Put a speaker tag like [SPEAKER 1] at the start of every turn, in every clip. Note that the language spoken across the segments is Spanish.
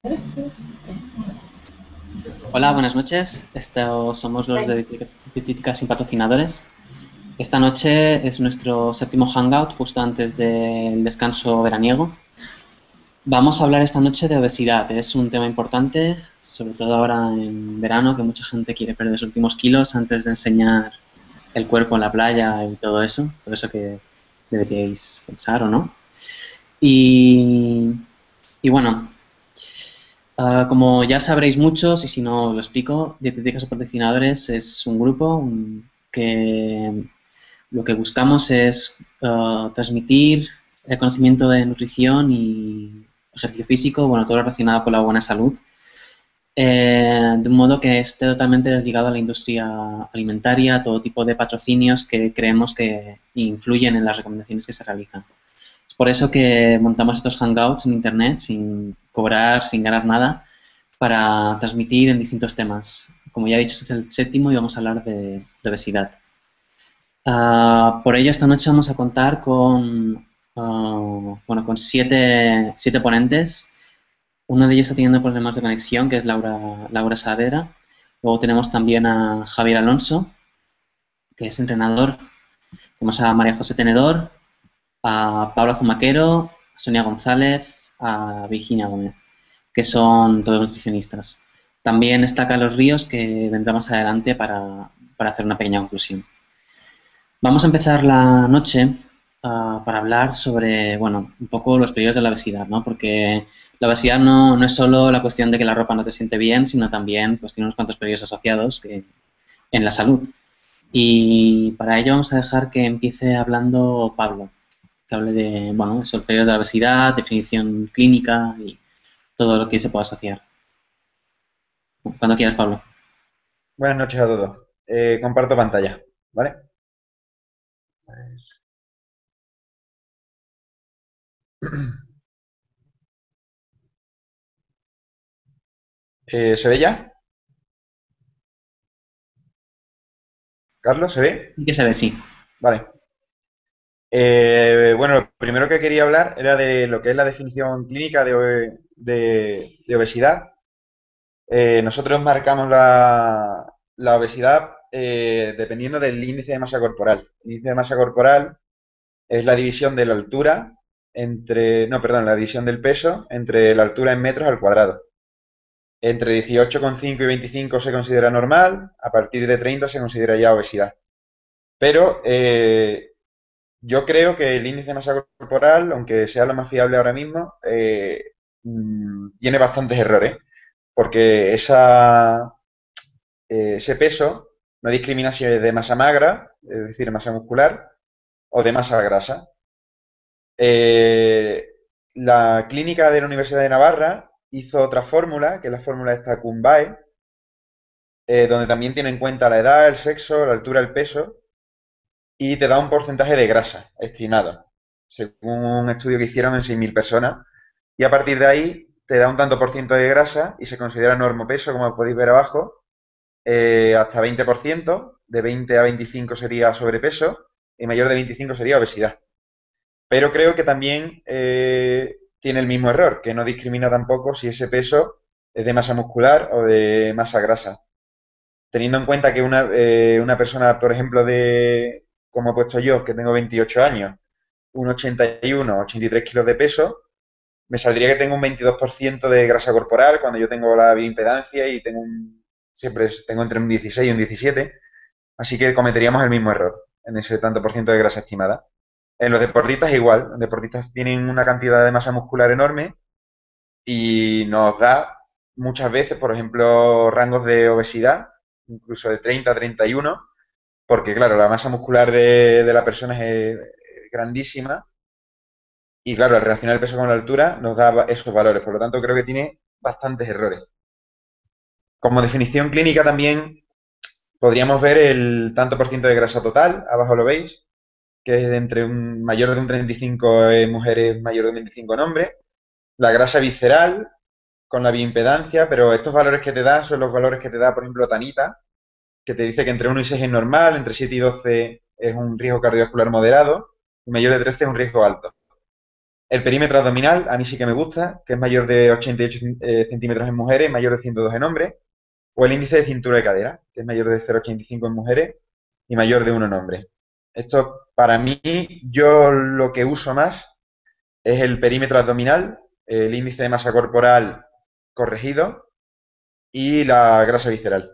[SPEAKER 1] Hola, buenas noches. Estos somos los de Dietética sin patrocinadores. Esta noche es nuestro séptimo hangout, justo antes del descanso veraniego. Vamos a hablar esta noche de obesidad. Es un tema importante, sobre todo ahora en verano, que mucha gente quiere perder sus últimos kilos antes de enseñar el cuerpo en la playa y todo eso que deberíais pensar o no. Y, y bueno, como ya sabréis muchos, y si no lo explico, Dietéticas y Patrocinadores es un grupo que lo que buscamos es transmitir el conocimiento de nutrición y ejercicio físico, bueno, todo lo relacionado con la buena salud, de un modo que esté totalmente desligado a la industria alimentaria, todo tipo de patrocinios que creemos que influyen en las recomendaciones que se realizan. Es por eso que montamos estos hangouts en Internet sin cobrar, sin ganar nada, para transmitir en distintos temas. Como ya he dicho, este es el séptimo y vamos a hablar de obesidad. Por ello, esta noche vamos a contar bueno, con siete ponentes. Uno de ellos está teniendo problemas de conexión, que es Laura Saavedra. Luego tenemos también a Javier Alonso, que es entrenador. Tenemos a María José Tenedor, a Pablo Zumaquero, a Sonia González, a Virginia Gómez, que son todos nutricionistas. También está Carlos Ríos, que vendrá más adelante para hacer una pequeña conclusión. Vamos a empezar la noche para hablar sobre, bueno, un poco los peligros de la obesidad, ¿no? Porque la obesidad no es solo la cuestión de que la ropa no te siente bien, sino también pues, tiene unos cuantos peligros asociados en la salud. Y para ello vamos a dejar que empiece hablando Pablo, que hable de, bueno, esos peligros de la obesidad, definición clínica y todo lo que se pueda asociar. Cuando quieras, Pablo.
[SPEAKER 2] Buenas noches a todos. Comparto pantalla, ¿vale? ¿Se ve ya? ¿Carlos, se ve?
[SPEAKER 1] ¿Y qué se ve? Sí.
[SPEAKER 2] Vale. Bueno, lo primero que quería hablar era de lo que es la definición clínica de obesidad. Nosotros marcamos la obesidad dependiendo del índice de masa corporal. El índice de masa corporal es la división de la altura no, perdón, la división del peso entre la altura en metros al cuadrado. Entre 18,5 y 25 se considera normal, a partir de 30 se considera ya obesidad. Pero yo creo que el índice de masa corporal, aunque sea lo más fiable ahora mismo, tiene bastantes errores, porque ese peso no discrimina si es de masa magra, es decir, masa muscular, o de masa grasa. Eh, la clínica de la Universidad de Navarra hizo otra fórmula, que es la fórmula esta Cumbae, donde también tiene en cuenta la edad, el sexo, la altura, el peso, y te da un porcentaje de grasa estimado, según un estudio que hicieron en 6.000 personas, y a partir de ahí te da un tanto por ciento de grasa y se considera normopeso, como podéis ver abajo, hasta 20%, de 20 a 25 sería sobrepeso, y mayor de 25 sería obesidad. Pero creo que también tiene el mismo error, que no discrimina tampoco si ese peso es de masa muscular o de masa grasa, teniendo en cuenta que una persona, por ejemplo, como he puesto yo, que tengo 28 años, un 81, 83 kilos de peso, me saldría que tengo un 22% de grasa corporal cuando yo tengo la bioimpedancia y siempre tengo entre un 16 y un 17, así que cometeríamos el mismo error en ese tanto por ciento de grasa estimada. En los deportistas igual, los deportistas tienen una cantidad de masa muscular enorme y nos da muchas veces, por ejemplo, rangos de obesidad, incluso de 30 a 31, porque claro, la masa muscular de la persona es grandísima y claro, al relacionar el peso con la altura nos da esos valores, por lo tanto creo que tiene bastantes errores. Como definición clínica también podríamos ver el tanto por ciento de grasa total, abajo lo veis, que es de entre un mayor de un 35 en mujeres, mayor de un 25 en hombres. La grasa visceral con la bioimpedancia, pero estos valores que te da son los valores que te da, por ejemplo, Tanita, que te dice que entre 1 y 6 es normal, entre 7 y 12 es un riesgo cardiovascular moderado, y mayor de 13 es un riesgo alto. El perímetro abdominal, a mí sí que me gusta, que es mayor de 88 centímetros en mujeres y mayor de 102 en hombres. O el índice de cintura de cadera, que es mayor de 0,85 en mujeres y mayor de 1 en hombres. Esto, para mí, yo lo que uso más es el perímetro abdominal, el índice de masa corporal corregido y la grasa visceral.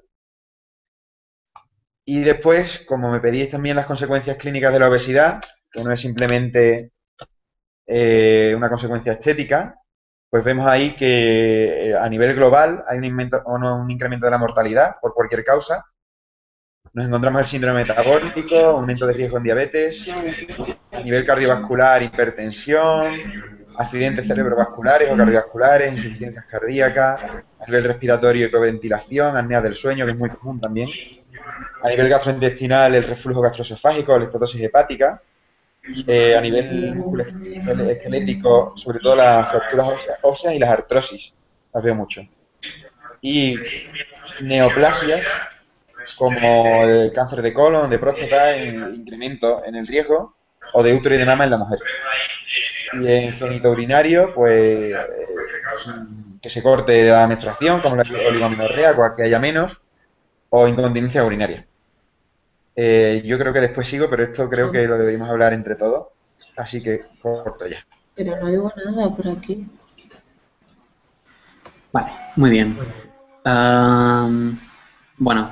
[SPEAKER 2] Y después, como me pedís también las consecuencias clínicas de la obesidad, que no es simplemente una consecuencia estética, pues vemos ahí que a nivel global hay un incremento de la mortalidad por cualquier causa. Nos encontramos el síndrome metabólico, aumento de riesgo en diabetes, a nivel cardiovascular, hipertensión, accidentes cerebrovasculares o cardiovasculares, insuficiencias cardíacas, a nivel respiratorio, hipoventilación, apnea del sueño, que es muy común también, a nivel gastrointestinal, el reflujo gastroesofágico, la estatosis hepática, a nivel musculoesquelético, sobre todo las fracturas óseas y las artrosis, las veo mucho. Y neoplasias, como el cáncer de colon, de próstata, en incremento en el riesgo, o de útero y de mama en la mujer. Y en genitourinario, pues que se corte la menstruación, como la oligomenorrea, que haya menos, o incontinencia urinaria. Yo creo que después sigo, pero esto creo que lo deberíamos hablar entre todos, así que corto ya.
[SPEAKER 3] Pero no digo nada por aquí.
[SPEAKER 1] Vale, muy bien. Bueno,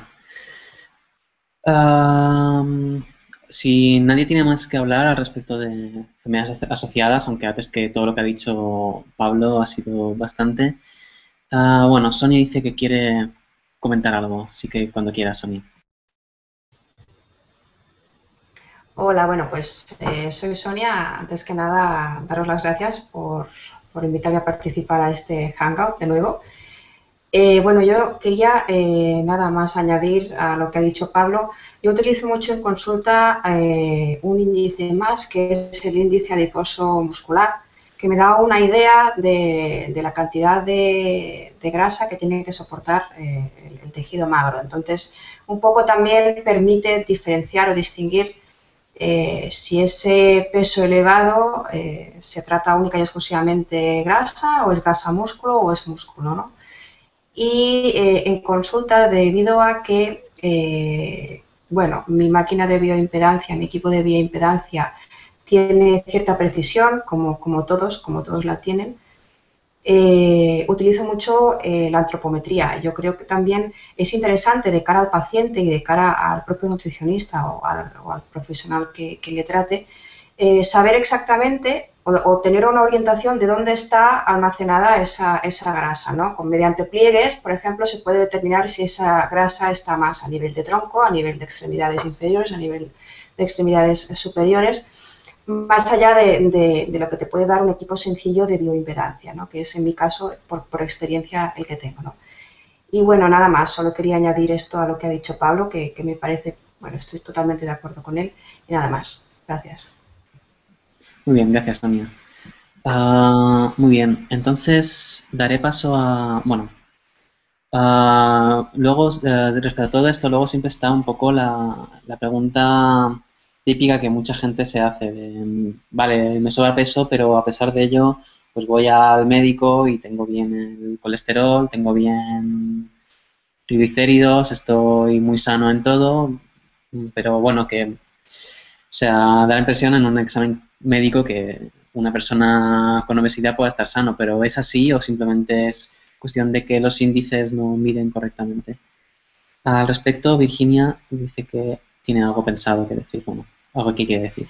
[SPEAKER 1] si nadie tiene más que hablar al respecto de enfermedades asociadas, aunque antes que todo lo que ha dicho Pablo ha sido bastante. Bueno, Sonia dice que quiere comentar algo, así que cuando quieras, Sonia.
[SPEAKER 4] Hola, bueno, pues soy Sonia. Antes que nada, daros las gracias por invitarme a participar a este Hangout de nuevo. Bueno, yo quería nada más añadir a lo que ha dicho Pablo. Yo utilizo mucho en consulta un índice más, que es el índice adiposo muscular, que me da una idea de la cantidad de grasa que tiene que soportar el tejido magro. Entonces, un poco también permite diferenciar o distinguir si ese peso elevado se trata única y exclusivamente grasa, o es grasa músculo, o es músculo, ¿no? Y en consulta, debido a que, bueno, mi máquina de bioimpedancia, mi equipo de bioimpedancia tiene cierta precisión, como todos la tienen, utilizo mucho la antropometría. Yo creo que también es interesante de cara al paciente y de cara al propio nutricionista o al profesional que le trate, saber exactamente o tener una orientación de dónde está almacenada esa grasa, ¿no? Mediante pliegues, por ejemplo, se puede determinar si esa grasa está más a nivel de tronco, a nivel de extremidades inferiores, a nivel de extremidades superiores, más allá de lo que te puede dar un equipo sencillo de bioimpedancia, ¿no? Que es en mi caso, por experiencia, el que tengo, ¿no? Y bueno, nada más, solo quería añadir esto a lo que ha dicho Pablo, que me parece, bueno, estoy totalmente de acuerdo con él, y nada más. Gracias.
[SPEAKER 1] Muy bien, gracias, Sonia. Muy bien, entonces daré paso a... Bueno, luego, respecto a todo esto, luego siempre está un poco la pregunta típica que mucha gente se hace de, vale, me sobra peso, pero a pesar de ello, pues voy al médico y tengo bien el colesterol, tengo bien triglicéridos, estoy muy sano en todo, pero bueno, que, o sea, da la impresión en un examen médico que una persona con obesidad pueda estar sano, pero ¿es así o simplemente es cuestión de que los índices no miden correctamente? Al respecto, Virginia dice que tiene algo pensado que decir, bueno, algo que quiere decir.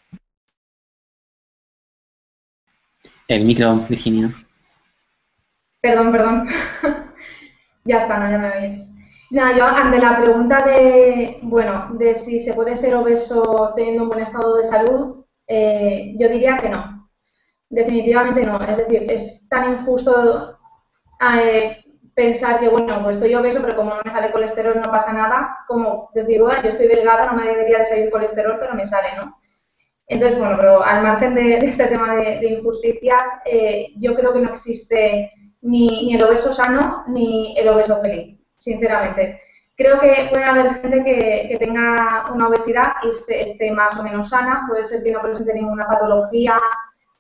[SPEAKER 1] El micro, Virginia.
[SPEAKER 5] Perdón. Ya está, no, ya me veis. Nada, yo ante la pregunta de si se puede ser obeso teniendo un buen estado de salud, yo diría que no. Definitivamente no. Es decir, es tan injusto pensar que, bueno, pues estoy obeso, pero como no me sale colesterol no pasa nada, como decir, bueno, yo estoy delgada, no me debería de salir colesterol, pero me sale, ¿no? Entonces, bueno, pero al margen de este tema de injusticias, yo creo que no existe ni el obeso sano ni el obeso feliz, sinceramente. Creo que puede haber gente que tenga una obesidad y esté más o menos sana, puede ser que no presente ninguna patología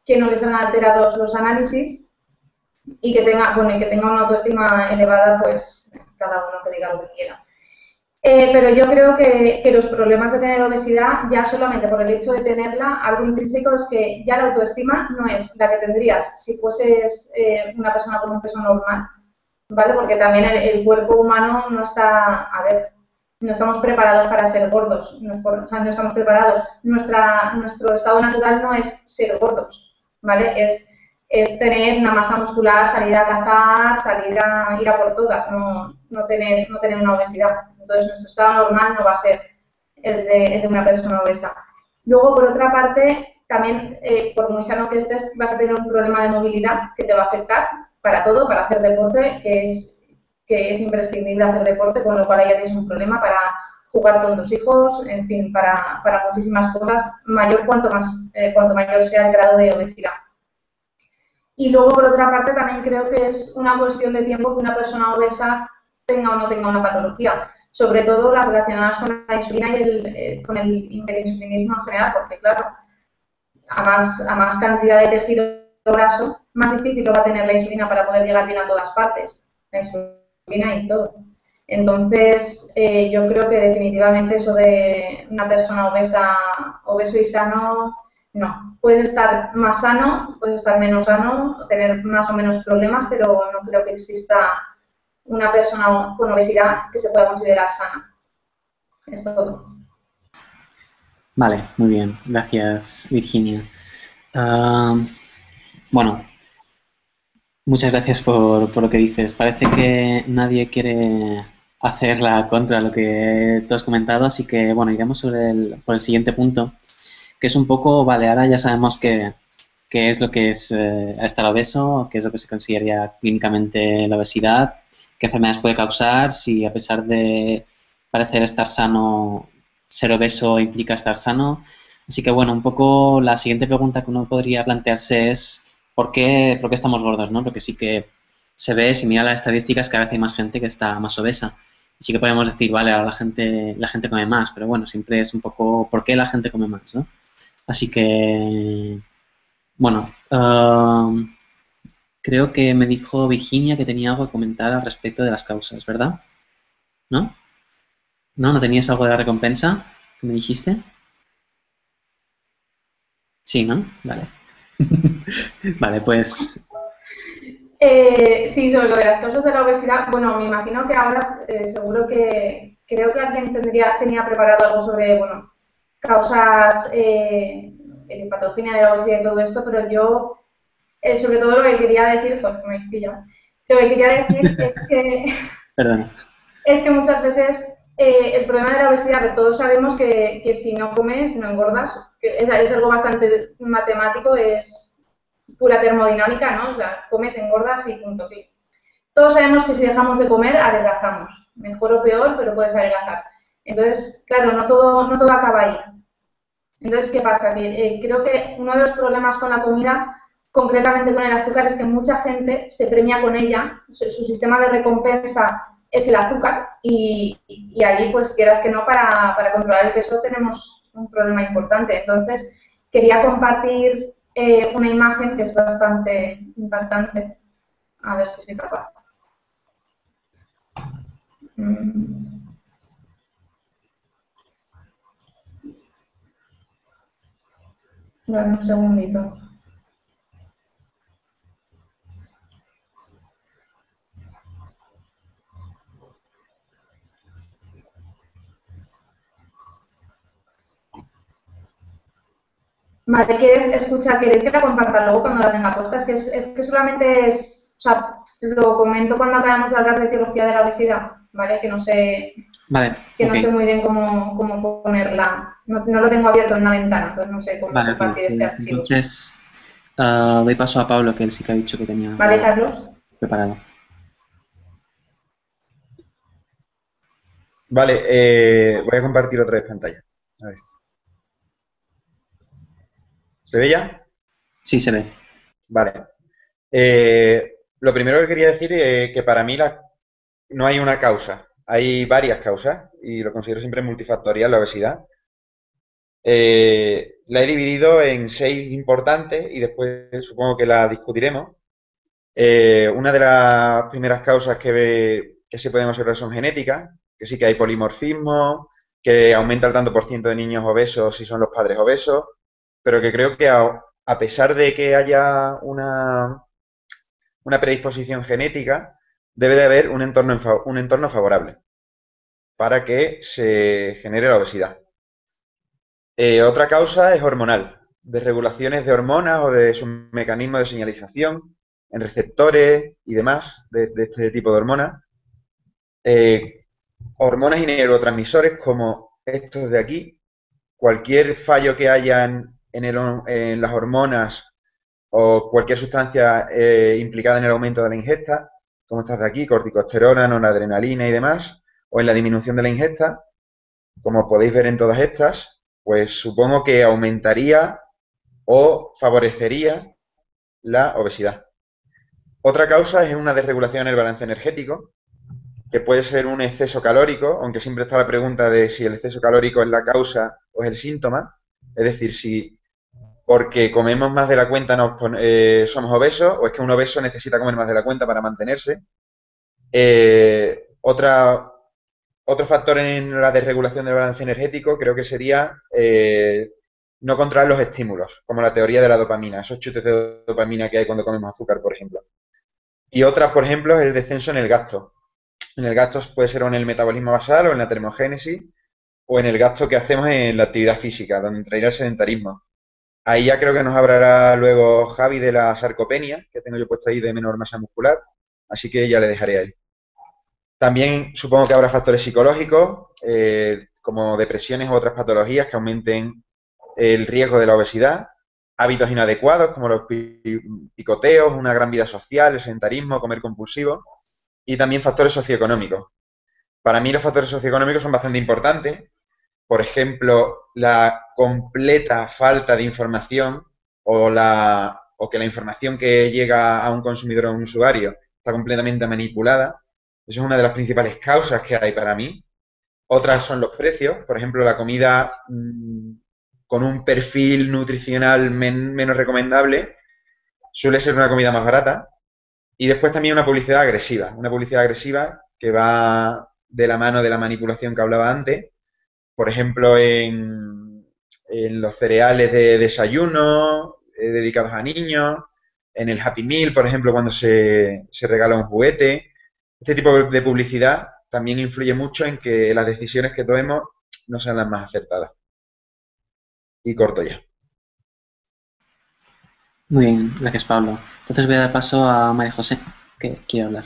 [SPEAKER 5] que no les han alterados los análisis y que tenga, bueno, y que tenga una autoestima elevada, pues cada uno que diga lo que quiera. Pero yo creo que los problemas de tener obesidad, ya solamente por el hecho de tenerla, algo intrínseco es que ya la autoestima no es la que tendrías si fueses una persona con un peso normal, ¿vale? Porque también el cuerpo humano no está, a ver, no estamos preparados para ser gordos, o sea, no estamos preparados. Nuestro estado natural no es ser gordos, ¿vale? Es tener una masa muscular, salir a cazar, ir a por todas, no tener una obesidad. Entonces, nuestro estado normal no va a ser el de una persona obesa. Luego, por otra parte, también, por muy sano que estés, vas a tener un problema de movilidad que te va a afectar para todo, para hacer deporte, que es imprescindible hacer deporte, con lo cual ahí ya tienes un problema para jugar con tus hijos, en fin, para muchísimas cosas, cuanto mayor sea el grado de obesidad. Y luego, por otra parte, también creo que es una cuestión de tiempo que una persona obesa tenga o no tenga una patología, sobre todo las relacionadas con la insulina y con el hiperinsulinismo en general, porque claro, a más cantidad de tejido graso, más difícil lo va a tener la insulina para poder llegar bien a todas partes, la insulina y todo. Entonces, yo creo que definitivamente eso de una persona obeso y sano, no. Puedes estar más sano, puedes estar menos sano, tener más o menos problemas, pero no creo que exista una persona con obesidad que se pueda considerar sana. Es todo.
[SPEAKER 1] Vale, muy bien. Gracias, Virginia. Bueno, muchas gracias por lo que dices. Parece que nadie quiere hacer la contra lo que tú has comentado, así que, bueno, iremos por el siguiente punto, que es un poco, vale, ahora ya sabemos qué es lo que es estar obeso, qué es lo que se considera clínicamente la obesidad, qué enfermedades puede causar, si a pesar de parecer estar sano, ser obeso implica estar sano. Así que, bueno, un poco la siguiente pregunta que uno podría plantearse es ¿por qué estamos gordos, no? Porque sí que se ve, si mira las estadísticas, cada vez hay más gente que está más obesa. Sí que podemos decir, vale, ahora la gente come más, pero bueno, siempre es un poco ¿por qué la gente come más, no? Así que, bueno, creo que me dijo Virginia que tenía algo que comentar al respecto de las causas, ¿verdad? ¿No? ¿No? ¿No tenías algo de la recompensa que me dijiste? Sí, ¿no? Vale. Vale, pues
[SPEAKER 5] Sí, sobre lo de las causas de la obesidad, bueno, me imagino que ahora seguro que creo que alguien tenía preparado algo sobre, bueno, causas de patogenia de la obesidad y todo esto, pero yo, sobre todo lo que quería decir, joder, me habéis pillado. Lo que quería decir
[SPEAKER 1] perdona.
[SPEAKER 5] es que muchas veces el problema de la obesidad, que todos sabemos que si no comes, no engordas, que es algo bastante matemático, es pura termodinámica, ¿no? O sea, comes, engordas y punto. Todos sabemos que si dejamos de comer, adelgazamos. Mejor o peor, pero puedes adelgazar. Entonces, claro, no todo acaba ahí. Entonces, ¿qué pasa? Que, creo que uno de los problemas con la comida, concretamente con el azúcar, es que mucha gente se premia con ella. Su sistema de recompensa es el azúcar y ahí, pues, quieras que no, para controlar el peso tenemos un problema importante. Entonces, quería compartir una imagen que es bastante impactante. A ver si soy capaz. Dame un segundito. Vale, ¿queréis que la comparta luego cuando la tenga puesta? Es que solamente o sea, lo comento cuando acabamos de hablar de etiología de la obesidad, ¿vale? Que no sé,
[SPEAKER 1] Vale,
[SPEAKER 5] no sé muy bien cómo ponerla. No lo tengo abierto en una ventana, entonces no sé cómo
[SPEAKER 1] vale,
[SPEAKER 5] compartir este
[SPEAKER 1] pues
[SPEAKER 5] archivo.
[SPEAKER 1] entonces doy paso a Pablo, que él sí que ha dicho que tenía
[SPEAKER 5] ¿Vale,
[SPEAKER 1] algo
[SPEAKER 5] Carlos?
[SPEAKER 1] preparado.
[SPEAKER 2] Vale, voy a compartir otra vez pantalla. A ver. ¿Se ve ya?
[SPEAKER 1] Sí, se ve.
[SPEAKER 2] Vale. Lo primero que quería decir es que para mí no hay una causa, hay varias causas y lo considero siempre multifactorial la obesidad. La he dividido en 6 importantes y después supongo que la discutiremos. Una de las primeras causas que se pueden observar son genéticas, que sí que hay polimorfismo, que aumenta el tanto por ciento de niños obesos si son los padres obesos, pero que creo que a pesar de que haya una predisposición genética, debe de haber un entorno favorable para que se genere la obesidad. Otra causa es hormonal, de regulaciones de hormonas o de sus mecanismos de señalización en receptores y demás de este tipo de hormonas. Hormonas y neurotransmisores como estos de aquí, cualquier fallo que haya en las hormonas o cualquier sustancia implicada en el aumento de la ingesta, como estas de aquí, corticosterona, noradrenalina y demás, o en la disminución de la ingesta, como podéis ver en todas estas, pues supongo que aumentaría o favorecería la obesidad. Otra causa es una desregulación en el balance energético, que puede ser un exceso calórico, aunque siempre está la pregunta de si el exceso calórico es la causa o es el síntoma. Es decir, si porque comemos más de la cuenta somos obesos, o es que un obeso necesita comer más de la cuenta para mantenerse. Otro factor en la desregulación del balance energético creo que sería no controlar los estímulos, como la teoría de la dopamina, esos chutes de dopamina que hay cuando comemos azúcar, por ejemplo. Y otra, por ejemplo, es el descenso en el gasto. En el gasto puede ser o en el metabolismo basal o en la termogénesis, o en el gasto que hacemos en la actividad física, donde entraría el sedentarismo. Ahí ya creo que nos hablará luego Javi de la sarcopenia, que tengo yo puesto ahí de menor masa muscular, así que ya le dejaré a él. También supongo que habrá factores psicológicos, como depresiones u otras patologías que aumenten el riesgo de la obesidad, hábitos inadecuados como los picoteos, una gran vida social, el sedentarismo, comer compulsivo, y también factores socioeconómicos. Para mí los factores socioeconómicos son bastante importantes. Por ejemplo, la completa falta de información o que la información que llega a un consumidor o a un usuario está completamente manipulada. Esa es una de las principales causas que hay para mí. Otras son los precios. Por ejemplo, la comida con un perfil nutricional menos recomendable suele ser una comida más barata. Y después también una publicidad agresiva que va de la mano de la manipulación que hablaba antes. Por ejemplo, en los cereales de desayuno dedicados a niños, en el Happy Meal, por ejemplo, cuando se regala un juguete. Este tipo de publicidad también influye mucho en que las decisiones que tomemos no sean las más acertadas. Y corto ya.
[SPEAKER 1] Muy bien, gracias Pablo. Entonces voy a dar paso a María José, que quiere hablar.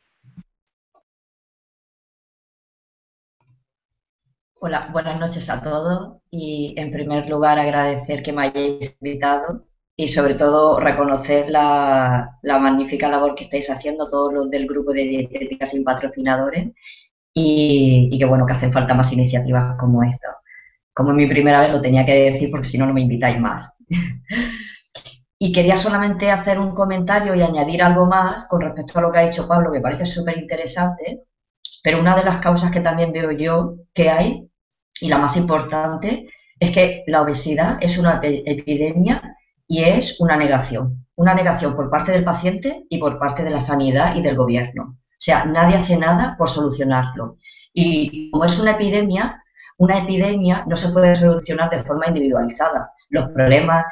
[SPEAKER 6] Hola, buenas noches a todos y en primer lugar agradecer que me hayáis invitado y sobre todo reconocer la magnífica labor que estáis haciendo todos los del grupo de Dietética sin Patrocinadores y que bueno, que hacen falta más iniciativas como esta. Como es mi primera vez lo tenía que decir porque si no, no me invitáis más. Y quería solamente hacer un comentario y añadir algo más con respecto a lo que ha dicho Pablo, que parece súper interesante, pero una de las causas que también veo yo que hay, y la más importante, es que la obesidad es una epidemia y es una negación por parte del paciente y por parte de la sanidad y del gobierno. O sea, nadie hace nada por solucionarlo. Y como es una epidemia no se puede solucionar de forma individualizada. Los problemas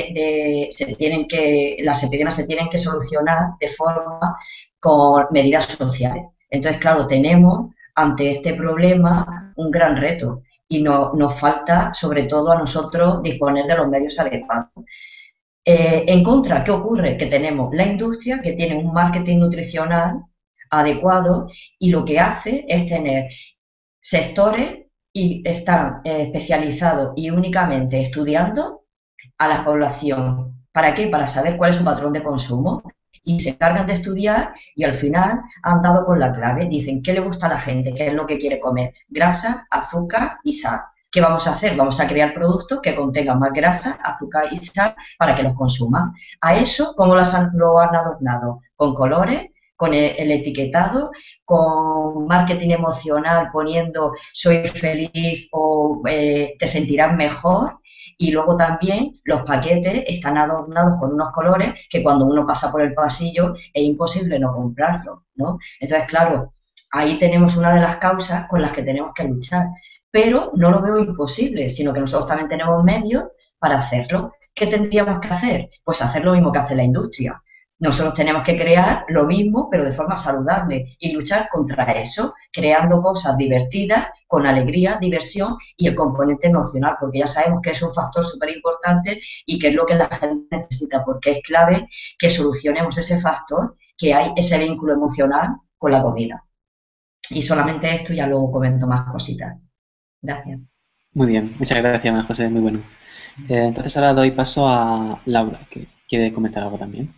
[SPEAKER 6] las epidemias se tienen que solucionar de forma con medidas sociales. Entonces, claro, tenemos ante este problema un gran reto y nos falta, sobre todo a nosotros, disponer de los medios adecuados. En contra, ¿qué ocurre? Que tenemos la industria que tiene un marketing nutricional adecuado y lo que hace es tener sectores y están especializados y únicamente estudiando a la población. ¿Para qué? Para saber cuál es su patrón de consumo. Y se encargan de estudiar y al final han dado con la clave. Dicen, ¿qué le gusta a la gente? ¿Qué es lo que quiere comer? Grasa, azúcar y sal. ¿Qué vamos a hacer? Vamos a crear productos que contengan más grasa, azúcar y sal para que los consuman. A eso, ¿cómo lo han adornado? Con colores, con el etiquetado, con marketing emocional poniendo soy feliz o te sentirás mejor, y luego también los paquetes están adornados con unos colores que cuando uno pasa por el pasillo es imposible no comprarlo, ¿no? Entonces, claro, ahí tenemos una de las causas con las que tenemos que luchar, pero no lo veo imposible, sino que nosotros también tenemos medios para hacerlo. ¿Qué tendríamos que hacer? Pues hacer lo mismo que hace la industria. Nosotros tenemos que crear lo mismo, pero de forma saludable, y luchar contra eso, creando cosas divertidas, con alegría, diversión y el componente emocional, porque ya sabemos que es un factor súper importante y que es lo que la gente necesita, porque es clave que solucionemos ese factor, que hay ese vínculo emocional con la comida. Y solamente esto, ya luego comento más cositas. Gracias.
[SPEAKER 1] Muy bien, muchas gracias, María José, muy bueno. Entonces ahora doy paso a Laura, que quiere comentar algo también.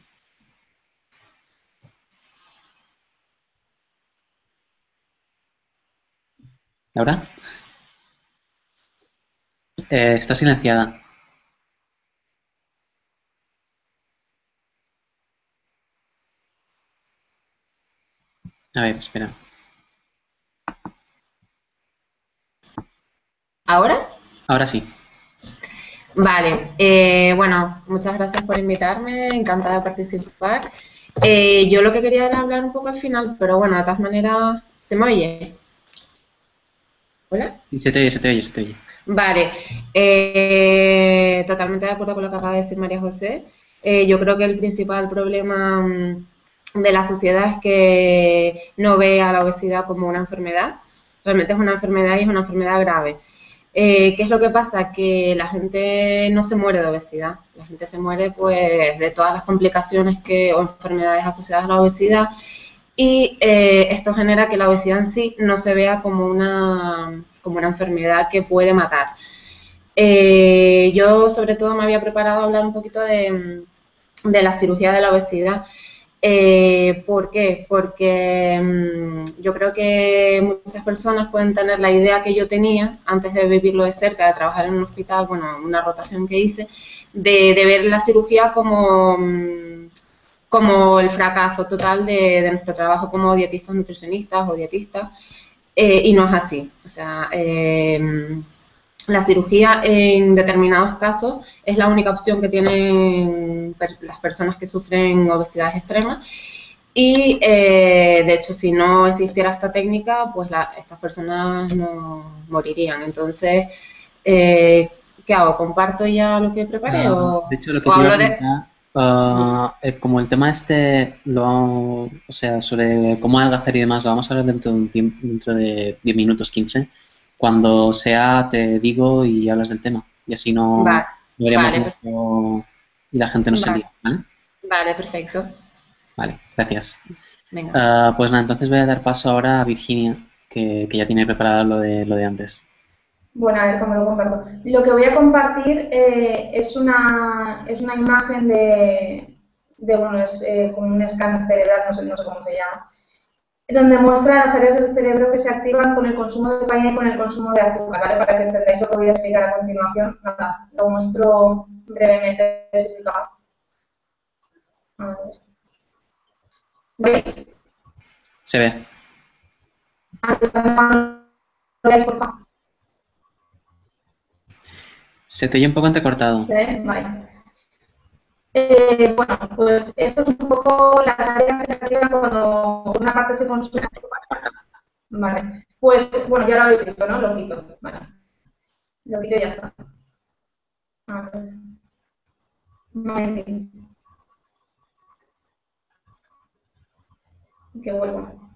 [SPEAKER 1] ¿Laura? Está silenciada. A ver, espera.
[SPEAKER 3] ¿Ahora?
[SPEAKER 1] Ahora sí.
[SPEAKER 3] Vale, bueno, muchas gracias por invitarme, encantada de participar. Yo lo que quería era hablar un poco al final, pero bueno, de todas maneras, ¿te me oye? ¿Hola?
[SPEAKER 1] Se te oye, se te oye, se te oye.
[SPEAKER 3] Vale, totalmente de acuerdo con lo que acaba de decir María José. Yo creo que el principal problema de la sociedad es que no ve a la obesidad como una enfermedad. Realmente es una enfermedad y es una enfermedad grave. ¿Qué es lo que pasa? Que la gente no se muere de obesidad. La gente se muere pues de todas las complicaciones o enfermedades asociadas a la obesidad, y esto genera que la obesidad en sí no se vea como una enfermedad que puede matar. Yo sobre todo me había preparado a hablar un poquito de la cirugía de la obesidad. ¿Por qué? Porque yo creo que muchas personas pueden tener la idea que yo tenía antes de vivirlo de cerca, de trabajar en un hospital, bueno, una rotación que hice, de ver la cirugía como el fracaso total de nuestro trabajo como dietistas, nutricionistas o dietistas, y no es así. O sea, la cirugía en determinados casos es la única opción que tienen las personas que sufren obesidades extremas, y de hecho si no existiera esta técnica, pues estas personas no morirían. Entonces, ¿qué hago? ¿Comparto ya lo que preparé
[SPEAKER 1] De hecho, lo que
[SPEAKER 3] o
[SPEAKER 1] te iba a
[SPEAKER 3] hablo de...?
[SPEAKER 1] comentar, como el tema o sea, sobre cómo adelgazar y demás, lo vamos a hablar dentro de un tiempo, dentro de 10 minutos, 15. Cuando sea, te digo y hablas del tema. Y así no
[SPEAKER 3] Vale,
[SPEAKER 1] veremos
[SPEAKER 3] vale,
[SPEAKER 1] mucho y la gente no se
[SPEAKER 3] vale,
[SPEAKER 1] lía, ¿vale?
[SPEAKER 3] vale, perfecto.
[SPEAKER 1] Vale, gracias.
[SPEAKER 3] Venga.
[SPEAKER 1] Pues nada, entonces voy a dar paso ahora a Virginia, que ya tiene preparado lo de antes.
[SPEAKER 5] Bueno, a ver cómo lo comparto. Lo que voy a compartir es una imagen bueno, es como un escáner cerebral, no sé cómo se llama, donde muestra las áreas del cerebro que se activan con el consumo de cocaína y con el consumo de azúcar, ¿vale? Para que entendáis lo que voy a explicar a continuación. Nada, lo muestro brevemente explicado. A ver. ¿Veis?
[SPEAKER 1] Se ve.
[SPEAKER 5] ¿Veis, por favor?
[SPEAKER 1] Se te oye un poco entrecortado.
[SPEAKER 5] Vale. Bueno, pues esto es un poco las áreas que se activan cuando por una parte se consume. Vale. Pues, bueno, ya lo habéis visto, ¿no? Lo quito. Vale. Lo quito y ya está. A ver. Vale. Que vuelvo.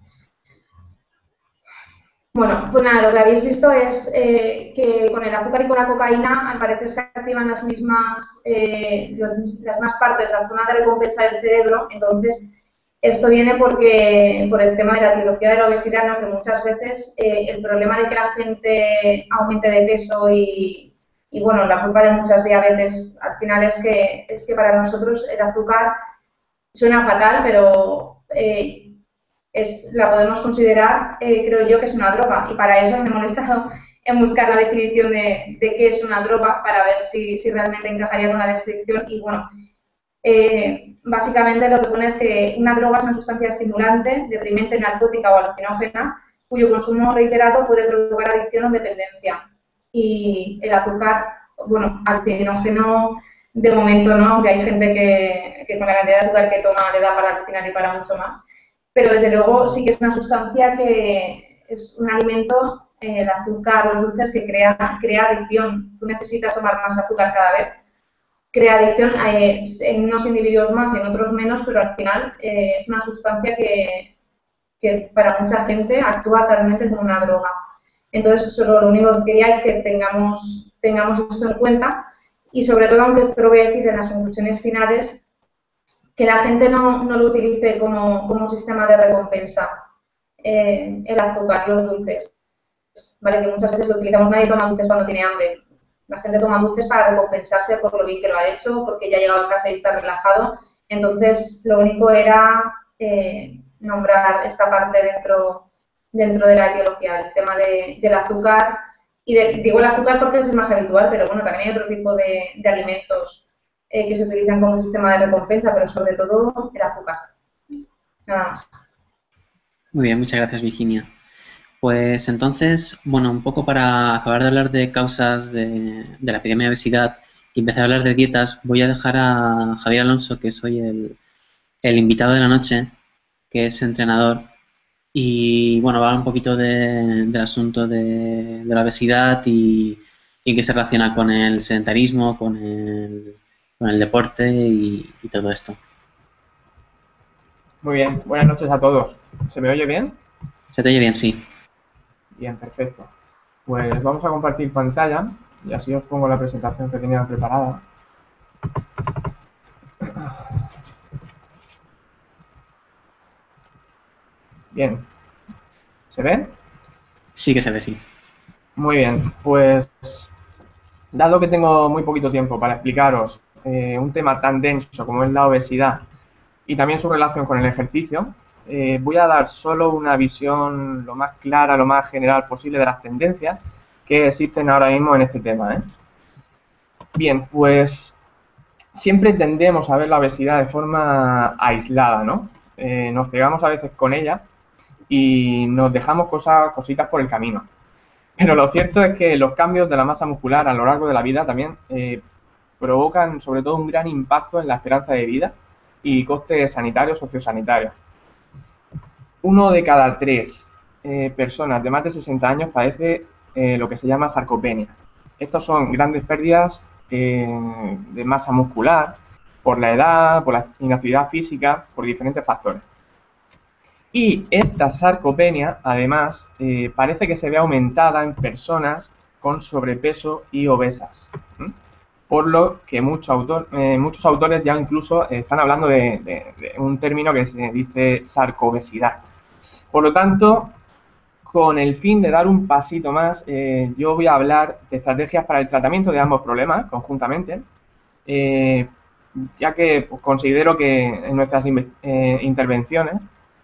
[SPEAKER 5] Bueno, pues nada, lo que habéis visto es que con el azúcar y con la cocaína al parecer se activan las mismas partes, la zona de recompensa del cerebro. Entonces, esto viene por el tema de la etiología de la obesidad, ¿no? Que muchas veces el problema de que la gente aumente de peso y bueno, la culpa de muchas diabetes al final es que para nosotros el azúcar suena fatal, pero la podemos considerar, creo yo, que es una droga, y para eso me he molestado en buscar la definición de qué es una droga para ver si realmente encajaría con la descripción. Y bueno, Básicamente lo que pone es que una droga es una sustancia estimulante, deprimente, narcótica o alucinógena, cuyo consumo reiterado puede provocar adicción o dependencia. Y el azúcar, bueno, alucinógeno de momento no, aunque hay gente que con la cantidad de azúcar que toma le da para alucinar y para mucho más. Pero desde luego sí que es una sustancia que es un alimento, el azúcar o los dulces, que crea adicción. Tú necesitas tomar más azúcar cada vez. Crea adicción en unos individuos más y en otros menos, pero al final es una sustancia que para mucha gente actúa realmente como una droga. Entonces, solo lo único que quería es que tengamos esto en cuenta y sobre todo, aunque esto lo voy a decir en las conclusiones finales, que la gente no lo utilice como sistema de recompensa, el azúcar, los dulces. Vale, que muchas veces lo utilizamos, nadie toma dulces cuando tiene hambre. La gente toma dulces para recompensarse por lo bien que lo ha hecho, porque ya ha llegado a casa y está relajado. Entonces, lo único era nombrar esta parte dentro de la etiología, el tema del azúcar. Y digo el azúcar porque es el más habitual, pero bueno, también hay otro tipo de alimentos que se utilizan como sistema de recompensa, pero sobre todo el azúcar. Nada más.
[SPEAKER 1] Muy bien, muchas gracias, Virginia. Pues entonces, bueno, un poco para acabar de hablar de causas de la epidemia de obesidad y empezar a hablar de dietas, voy a dejar a Javier Alonso, que soy el invitado de la noche, que es entrenador, y bueno, va a hablar un poquito del asunto de la obesidad y qué se relaciona con el sedentarismo, con el deporte y todo esto.
[SPEAKER 7] Muy bien, buenas noches a todos. ¿Se me oye bien?
[SPEAKER 1] ¿Se te oye bien? Sí.
[SPEAKER 7] Bien, perfecto. Pues vamos a compartir pantalla y así os pongo la presentación que tenía preparada. Bien. ¿Se ve?
[SPEAKER 1] Sí que se ve, sí.
[SPEAKER 7] Muy bien, pues dado que tengo muy poquito tiempo para explicaros un tema tan denso como es la obesidad y también su relación con el ejercicio, voy a dar solo una visión lo más clara, lo más general posible de las tendencias que existen ahora mismo en este tema, ¿eh? Bien, pues siempre tendemos a ver la obesidad de forma aislada, ¿no? Nos pegamos a veces con ella y nos dejamos cositas por el camino. Pero lo cierto es que los cambios de la masa muscular a lo largo de la vida también provocan sobre todo un gran impacto en la esperanza de vida y costes sanitarios, sociosanitarios. 1 de cada 3 personas de más de 60 años padece lo que se llama sarcopenia. Estos son grandes pérdidas de masa muscular por la edad, por la inactividad física, por diferentes factores. Y esta sarcopenia, además, parece que se ve aumentada en personas con sobrepeso y obesas. Por lo que muchos autores ya incluso están hablando de un término que se dice sarcobesidad. Por lo tanto, con el fin de dar un pasito más, yo voy a hablar de estrategias para el tratamiento de ambos problemas conjuntamente, ya que pues, considero que en nuestras intervenciones,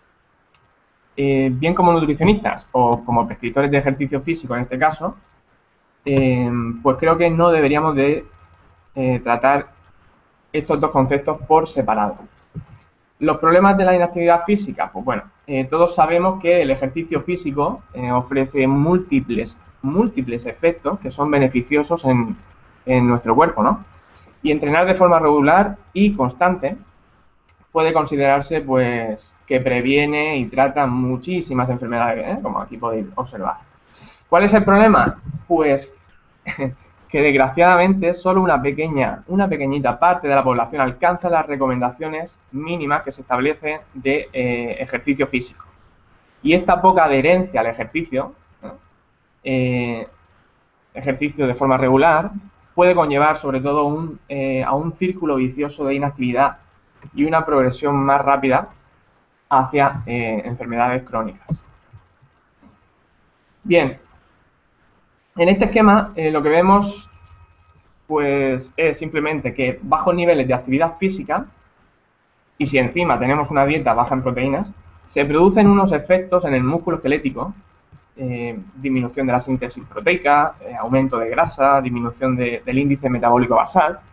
[SPEAKER 7] bien como nutricionistas o como prescriptores de ejercicio físico en este caso, pues creo que no deberíamos de tratar estos dos conceptos por separado. Los problemas de la inactividad física, pues bueno, todos sabemos que el ejercicio físico ofrece múltiples efectos que son beneficiosos en nuestro cuerpo, ¿no? Y entrenar de forma regular y constante puede considerarse pues que previene y trata muchísimas enfermedades, como aquí podéis observar. ¿Cuál es el problema? Pues que desgraciadamente solo una pequeñita parte de la población alcanza las recomendaciones mínimas que se establecen de ejercicio físico. Y esta poca adherencia al ejercicio, ejercicio de forma regular, puede conllevar sobre todo a un círculo vicioso de inactividad y una progresión más rápida hacia enfermedades crónicas. Bien, en este esquema lo que vemos pues, es simplemente que bajos niveles de actividad física, y si encima tenemos una dieta baja en proteínas, se producen unos efectos en el músculo esquelético, disminución de la síntesis proteica, aumento de grasa, disminución del índice metabólico basal,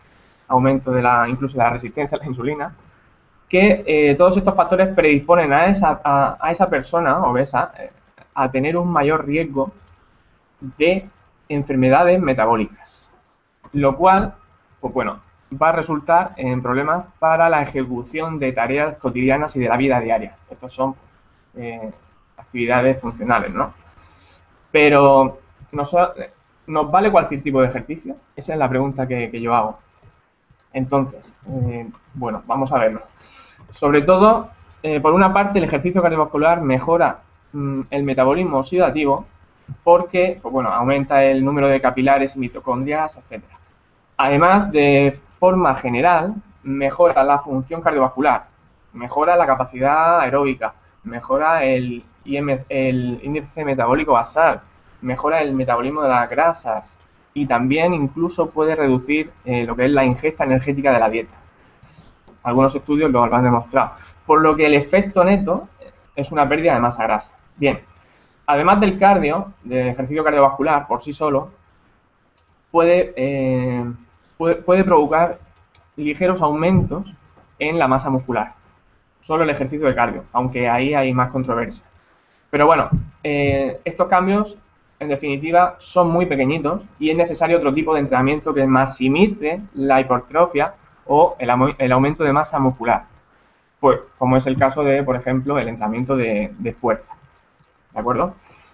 [SPEAKER 7] aumento incluso de la resistencia a la insulina, que todos estos factores predisponen a esa persona obesa a tener un mayor riesgo de enfermedades metabólicas, lo cual, pues bueno, va a resultar en problemas para la ejecución de tareas cotidianas y de la vida diaria. Estos son actividades funcionales, ¿no? Pero, ¿nos vale cualquier tipo de ejercicio? Esa es la pregunta que yo hago. Entonces, bueno, vamos a verlo. Sobre todo, por una parte, el ejercicio cardiovascular mejora el metabolismo oxidativo porque, pues bueno, aumenta el número de capilares y mitocondrias, etc. Además, de forma general, mejora la función cardiovascular, mejora la capacidad aeróbica, mejora el índice metabólico basal, mejora el metabolismo de las grasas y también incluso puede reducir lo que es la ingesta energética de la dieta. Algunos estudios lo han demostrado. Por lo que el efecto neto es una pérdida de masa grasa. Bien, además del ejercicio cardiovascular por sí solo, puede provocar ligeros aumentos en la masa muscular. Solo el ejercicio de cardio, aunque ahí hay más controversia. Pero bueno, estos cambios, en definitiva, son muy pequeñitos y es necesario otro tipo de entrenamiento que maximice la hipertrofia o el aumento de masa muscular, pues como es el caso de, por ejemplo, el entrenamiento de fuerza. ¿De acuerdo?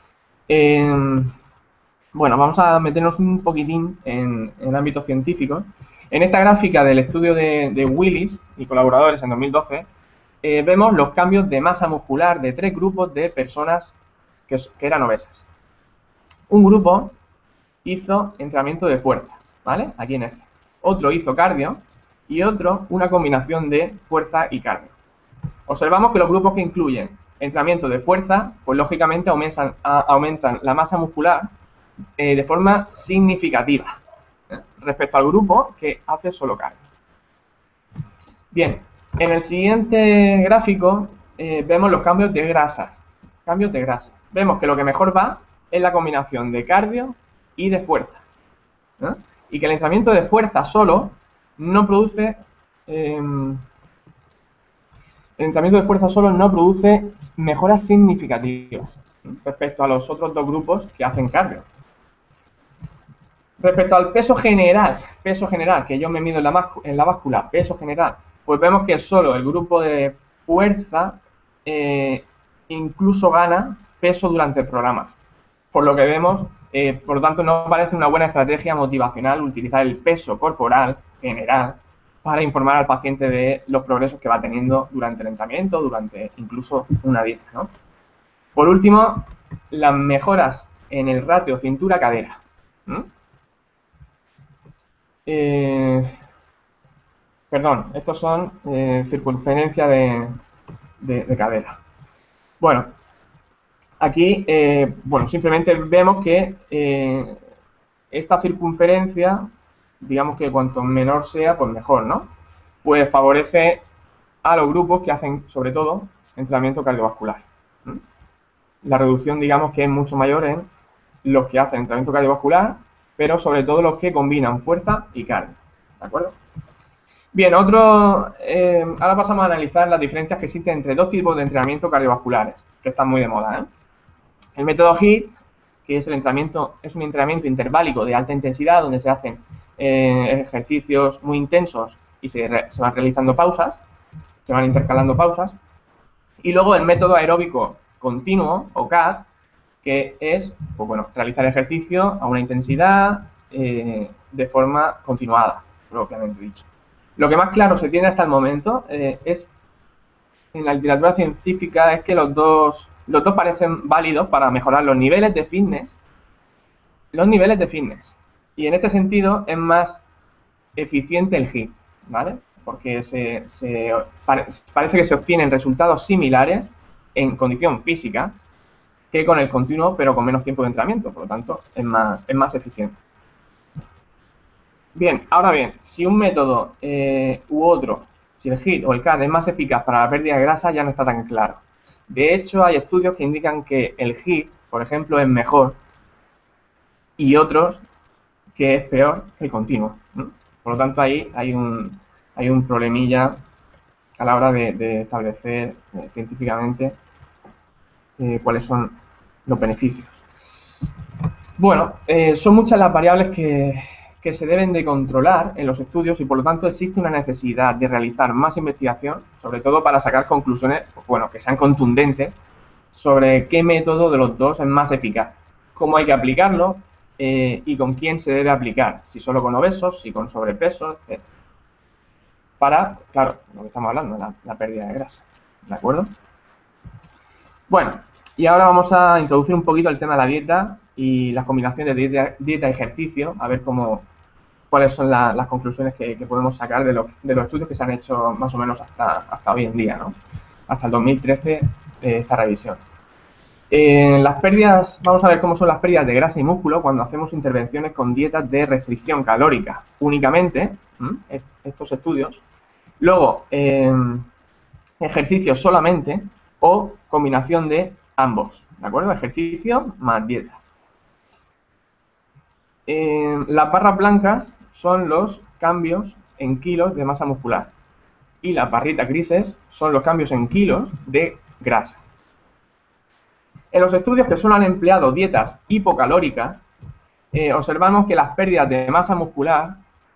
[SPEAKER 7] Bueno, vamos a meternos un poquitín en ámbitos científicos. En esta gráfica del estudio de Willis y colaboradores en 2012, vemos los cambios de masa muscular de 3 grupos de personas que eran obesas. Un grupo hizo entrenamiento de fuerza, ¿vale? Aquí en este. Otro hizo cardio y otro una combinación de fuerza y cardio. Observamos que los grupos que incluyen entrenamiento de fuerza, pues lógicamente aumentan la masa muscular de forma significativa respecto al grupo que hace solo cardio. Bien, en el siguiente gráfico vemos los cambios de grasa. Vemos que lo que mejor va es la combinación de cardio y de fuerza, ¿no? Y que el entrenamiento de fuerza solo no produce mejoras significativas respecto a los otros dos grupos que hacen cardio. Respecto al peso general, que yo me mido en la báscula, peso general, pues vemos que solo el grupo de fuerza incluso gana peso durante el programa. Por lo que vemos, por lo tanto, no parece una buena estrategia motivacional utilizar el peso corporal general para informar al paciente de los progresos que va teniendo durante el entrenamiento, durante incluso una dieta, ¿no? Por último, las mejoras en el ratio cintura-cadera. Perdón, estos son circunferencia de cadera. Bueno, aquí, bueno, simplemente vemos que esta circunferencia, digamos que cuanto menor sea, pues mejor, ¿no? Pues favorece a los grupos que hacen, sobre todo, entrenamiento cardiovascular. La reducción, digamos, que es mucho mayor en los que hacen entrenamiento cardiovascular, pero sobre todo los que combinan fuerza y cardio. ¿De acuerdo? Bien, ahora pasamos a analizar las diferencias que existen entre dos tipos de entrenamiento cardiovasculares, que están muy de moda, ¿eh? El método HIIT, que es un entrenamiento interválico de alta intensidad, donde se hacen ejercicios muy intensos y se van realizando pausas, se van intercalando pausas. Y luego el método aeróbico continuo, o CAD, que es, pues bueno, realizar ejercicio a una intensidad de forma continuada, propiamente dicho. Lo que más claro se tiene hasta el momento es, en la literatura científica, es que los dos parecen válidos para mejorar los niveles de fitness. Y en este sentido es más eficiente el HIIT, ¿vale? Porque parece que se obtienen resultados similares en condición física que con el continuo, pero con menos tiempo de entrenamiento. Por lo tanto, es más eficiente. Bien, ahora bien, si un método u otro, si el HIIT o el CAD es más eficaz para la pérdida de grasa, ya no está tan claro. De hecho, hay estudios que indican que el HIIT, por ejemplo, es mejor y otros que es peor que el continuo. Por lo tanto, ahí hay un problemilla a la hora de establecer científicamente cuáles son los beneficios. Bueno, son muchas las variables que se deben de controlar en los estudios y por lo tanto existe una necesidad de realizar más investigación, sobre todo para sacar conclusiones, bueno, que sean contundentes sobre qué método de los dos es más eficaz, cómo hay que aplicarlo y con quién se debe aplicar, si solo con obesos, si con sobrepeso, etc. Para, claro, lo que estamos hablando, la pérdida de grasa, ¿de acuerdo? Bueno, y ahora vamos a introducir un poquito el tema de la dieta y las combinaciones de dieta y ejercicio, a ver cuáles son las conclusiones que podemos sacar de los estudios que se han hecho más o menos hasta hoy en día, ¿no? Hasta el 2013, esta revisión. Las pérdidas, vamos a ver cómo son las pérdidas de grasa y músculo cuando hacemos intervenciones con dietas de restricción calórica únicamente, estos estudios. Luego, ejercicio solamente o combinación de ambos, ¿de acuerdo? Ejercicio más dieta. Las barras blancas son los cambios en kilos de masa muscular y las barritas grises son los cambios en kilos de grasa. En los estudios que solo han empleado dietas hipocalóricas, observamos que las pérdidas de masa muscular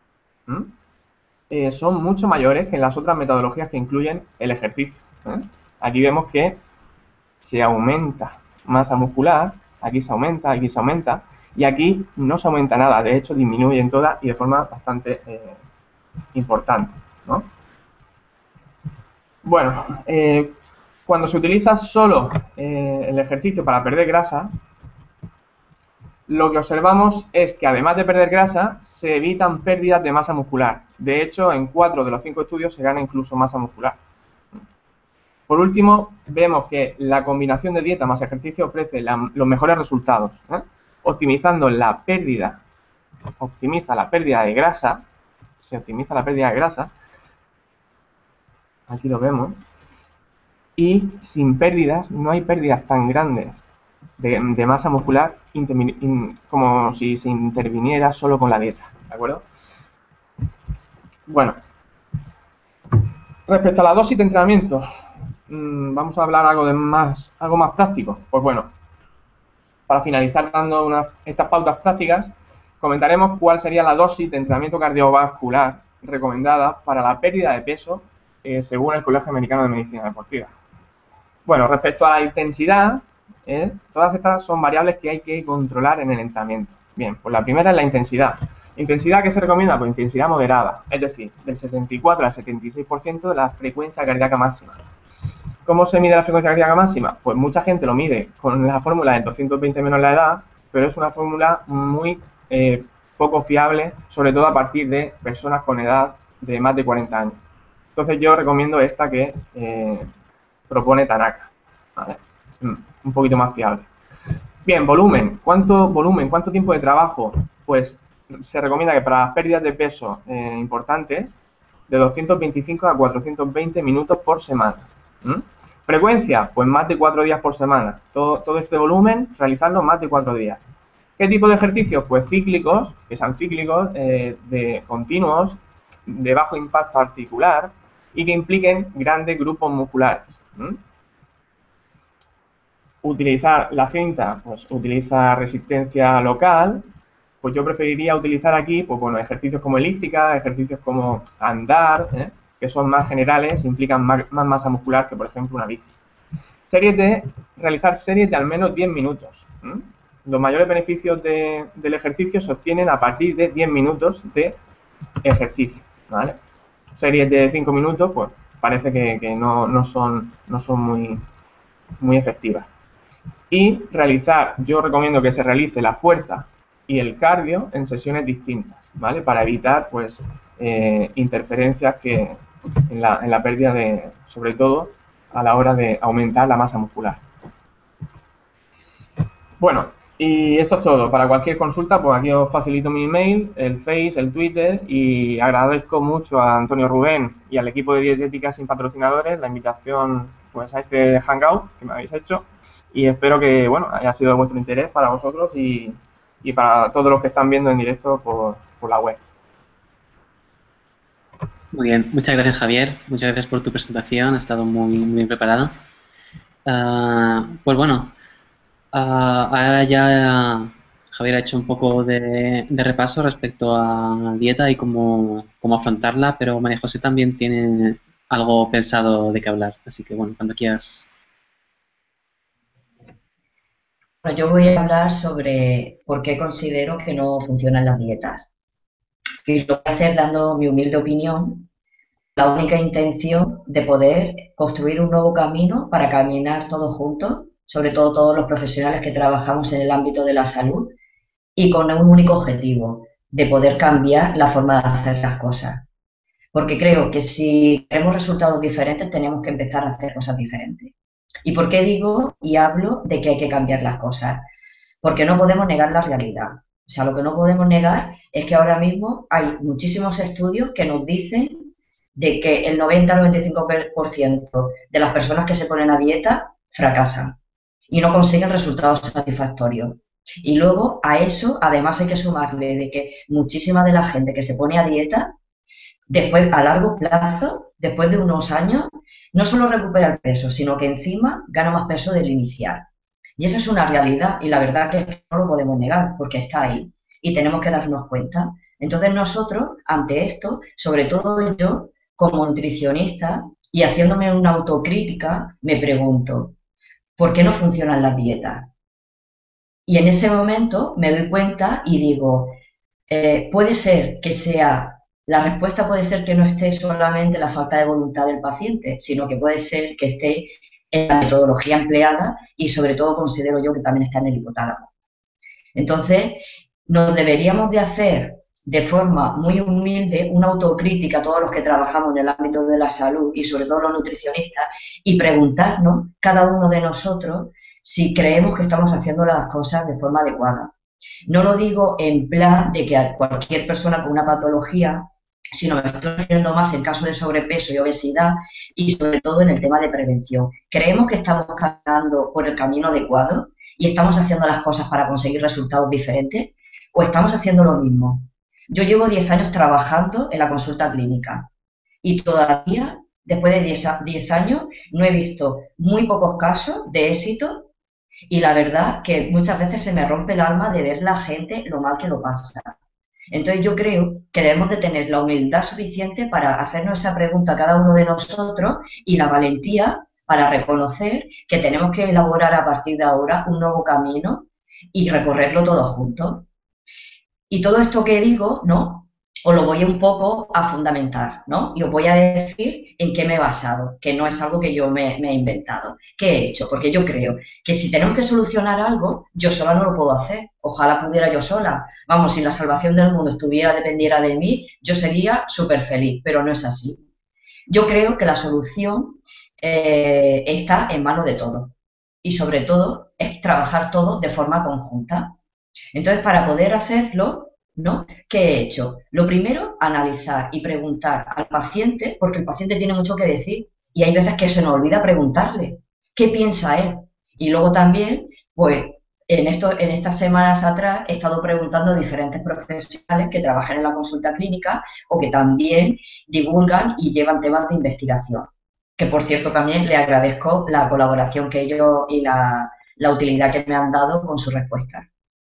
[SPEAKER 7] son mucho mayores que en las otras metodologías que incluyen el ejercicio. Aquí vemos que se aumenta masa muscular, aquí se aumenta, y aquí no se aumenta nada, de hecho disminuye en todas y de forma bastante importante, ¿no? Bueno, cuando se utiliza solo el ejercicio para perder grasa, lo que observamos es que además de perder grasa, se evitan pérdidas de masa muscular. De hecho, en 4 de los 5 estudios se gana incluso masa muscular. Por último, vemos que la combinación de dieta más ejercicio ofrece los mejores resultados, optimizando la pérdida, optimiza la pérdida de grasa, se optimiza la pérdida de grasa, aquí lo vemos, y sin pérdidas, no hay pérdidas tan grandes de masa muscular como si se interviniera solo con la dieta, ¿de acuerdo? Bueno, respecto a la dosis de entrenamiento, vamos a hablar algo más práctico. Pues bueno, para finalizar dando estas pautas prácticas, comentaremos cuál sería la dosis de entrenamiento cardiovascular recomendada para la pérdida de peso según el Colegio Americano de Medicina Deportiva. Bueno, respecto a la intensidad, todas estas son variables que hay que controlar en el entrenamiento. Bien, pues la primera es la intensidad. ¿Intensidad que se recomienda? Pues intensidad moderada, es decir, del 74 al 76% de la frecuencia cardíaca máxima. ¿Cómo se mide la frecuencia cardíaca máxima? Pues mucha gente lo mide con la fórmula de 220 menos la edad, pero es una fórmula muy poco fiable, sobre todo a partir de personas con edad de más de 40 años. Entonces yo recomiendo esta que propone Tanaka, ¿vale? Un poquito más fiable. Bien, volumen. ¿Cuánto tiempo de trabajo? Pues se recomienda que para las pérdidas de peso importantes, de 225 a 420 minutos por semana. Frecuencia, pues más de 4 días por semana. Todo este volumen, realizarlo más de 4 días. ¿Qué tipo de ejercicios? Pues cíclicos, que sean cíclicos, de continuos, de bajo impacto articular y que impliquen grandes grupos musculares. Utilizar la cinta, pues utiliza resistencia local. Pues yo preferiría utilizar aquí, pues bueno, ejercicios como elíptica, ejercicios como andar, que son más generales, implican más masa muscular que, por ejemplo, una bici. Realizar series de al menos 10 minutos. Los mayores beneficios del ejercicio se obtienen a partir de 10 minutos de ejercicio, ¿vale? Series de 5 minutos, pues parece que no son muy efectivas. Y yo recomiendo que se realice la fuerza y el cardio en sesiones distintas, ¿vale? Para evitar, pues, interferencias en la pérdida sobre todo a la hora de aumentar la masa muscular. Bueno, y esto es todo. Para cualquier consulta, pues aquí os facilito mi email, el Face, el Twitter, y agradezco mucho a Antonio Rubén y al equipo de Dietética Sin Patrocinadores la invitación, pues, a este hangout que me habéis hecho, y espero que, bueno, haya sido de vuestro interés para vosotros y para todos los que están viendo en directo por la web.
[SPEAKER 1] Muy bien, muchas gracias Javier, muchas gracias por tu presentación, ha estado muy bien preparada. Pues bueno, ahora ya Javier ha hecho un poco de repaso respecto a dieta y cómo afrontarla, pero María José también tiene algo pensado de qué hablar, así que bueno, cuando quieras.
[SPEAKER 6] Bueno, yo voy a hablar sobre por qué considero que no funcionan las dietas. Y lo voy a hacer dando mi humilde opinión, la única intención de poder construir un nuevo camino para caminar todos juntos, sobre todo todos los profesionales que trabajamos en el ámbito de la salud, y con un único objetivo, de poder cambiar la forma de hacer las cosas. Porque creo que si queremos resultados diferentes, tenemos que empezar a hacer cosas diferentes. ¿Y por qué digo y hablo de que hay que cambiar las cosas? Porque no podemos negar la realidad. O sea, lo que no podemos negar es que ahora mismo hay muchísimos estudios que nos dicen de que el 90 al 95% de las personas que se ponen a dieta fracasan y no consiguen resultados satisfactorios. Y luego a eso, además, hay que sumarle de que muchísima de la gente que se pone a dieta, después a largo plazo, después de unos años, no solo recupera el peso, sino que encima gana más peso del inicial. Y esa es una realidad y la verdad que es que no lo podemos negar porque está ahí y tenemos que darnos cuenta. Entonces nosotros, ante esto, sobre todo yo, como nutricionista y haciéndome una autocrítica, me pregunto, ¿por qué no funcionan las dietas? Y en ese momento me doy cuenta y digo, puede ser que sea, la respuesta puede ser que no esté solamente en la falta de voluntad del paciente, sino que puede ser que esté en la metodología empleada y sobre todo considero yo que también está en el hipotálamo. Entonces, nos deberíamos de hacer de forma muy humilde una autocrítica a todos los que trabajamos en el ámbito de la salud y sobre todo los nutricionistas y preguntarnos, cada uno de nosotros, si creemos que estamos haciendo las cosas de forma adecuada. No lo digo en plan de que a cualquier persona con una patología, sino me estoy refiriendo más en caso de sobrepeso y obesidad y sobre todo en el tema de prevención. ¿Creemos que estamos caminando por el camino adecuado y estamos haciendo las cosas para conseguir resultados diferentes o estamos haciendo lo mismo? Yo llevo 10 años trabajando en la consulta clínica y todavía, después de 10 años, no he visto muy pocos casos de éxito y la verdad que muchas veces se me rompe el alma de ver la gente lo mal que lo pasa. Entonces yo creo que debemos de tener la humildad suficiente para hacernos esa pregunta a cada uno de nosotros y la valentía para reconocer que tenemos que elaborar a partir de ahora un nuevo camino y recorrerlo todos juntos. Y todo esto que digo, ¿no? Os lo voy un poco a fundamentar, ¿no? Y os voy a decir en qué me he basado, que no es algo que yo me he inventado. ¿Qué he hecho? Porque yo creo que si tenemos que solucionar algo, yo sola no lo puedo hacer. Ojalá pudiera yo sola. Vamos, si la salvación del mundo dependiera de mí, yo sería súper feliz, pero no es así. Yo creo que la solución está en manos de todos. Y sobre todo es trabajar todos de forma conjunta. Entonces, para poder hacerlo, ¿no? ¿Qué he hecho? Lo primero, analizar y preguntar al paciente, porque el paciente tiene mucho que decir y hay veces que se nos olvida preguntarle qué piensa él. Y luego también, pues, en estas semanas atrás he estado preguntando a diferentes profesionales que trabajan en la consulta clínica o que también divulgan y llevan temas de investigación. Que, por cierto, también le agradezco la colaboración que ellos y la utilidad que me han dado con sus respuestas.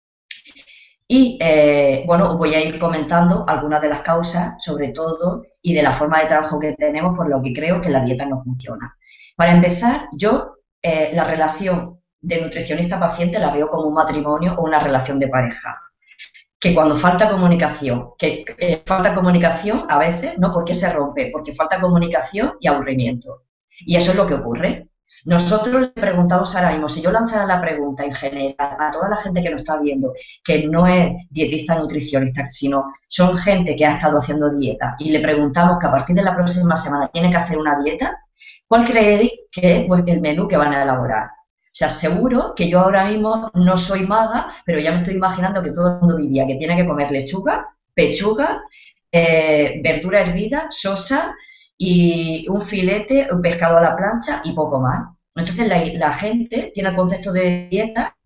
[SPEAKER 6] Y bueno, os voy a ir comentando algunas de las causas, sobre todo, y de la forma de trabajo que tenemos, por lo que creo que la dieta no funciona. Para empezar, yo la relación de nutricionista-paciente la veo como un matrimonio o una relación de pareja. Que cuando falta comunicación, falta comunicación a veces, ¿no? ¿Por qué se rompe? Porque falta comunicación y aburrimiento. Y eso es lo que ocurre. Nosotros le preguntamos ahora mismo, si yo lanzara la pregunta en general a toda la gente que nos está viendo, que no es dietista nutricionista, sino son gente que ha estado haciendo dieta, y le preguntamos que a partir de la próxima semana tiene que hacer una dieta, ¿cuál creéis que es el menú que van a elaborar? O sea, seguro que yo ahora mismo no soy maga, pero ya me estoy imaginando que todo el mundo diría que tiene que comer lechuga, pechuga, verdura hervida, sosa, y un filete, un pescado a la plancha y poco más. Entonces la gente tiene el concepto de dieta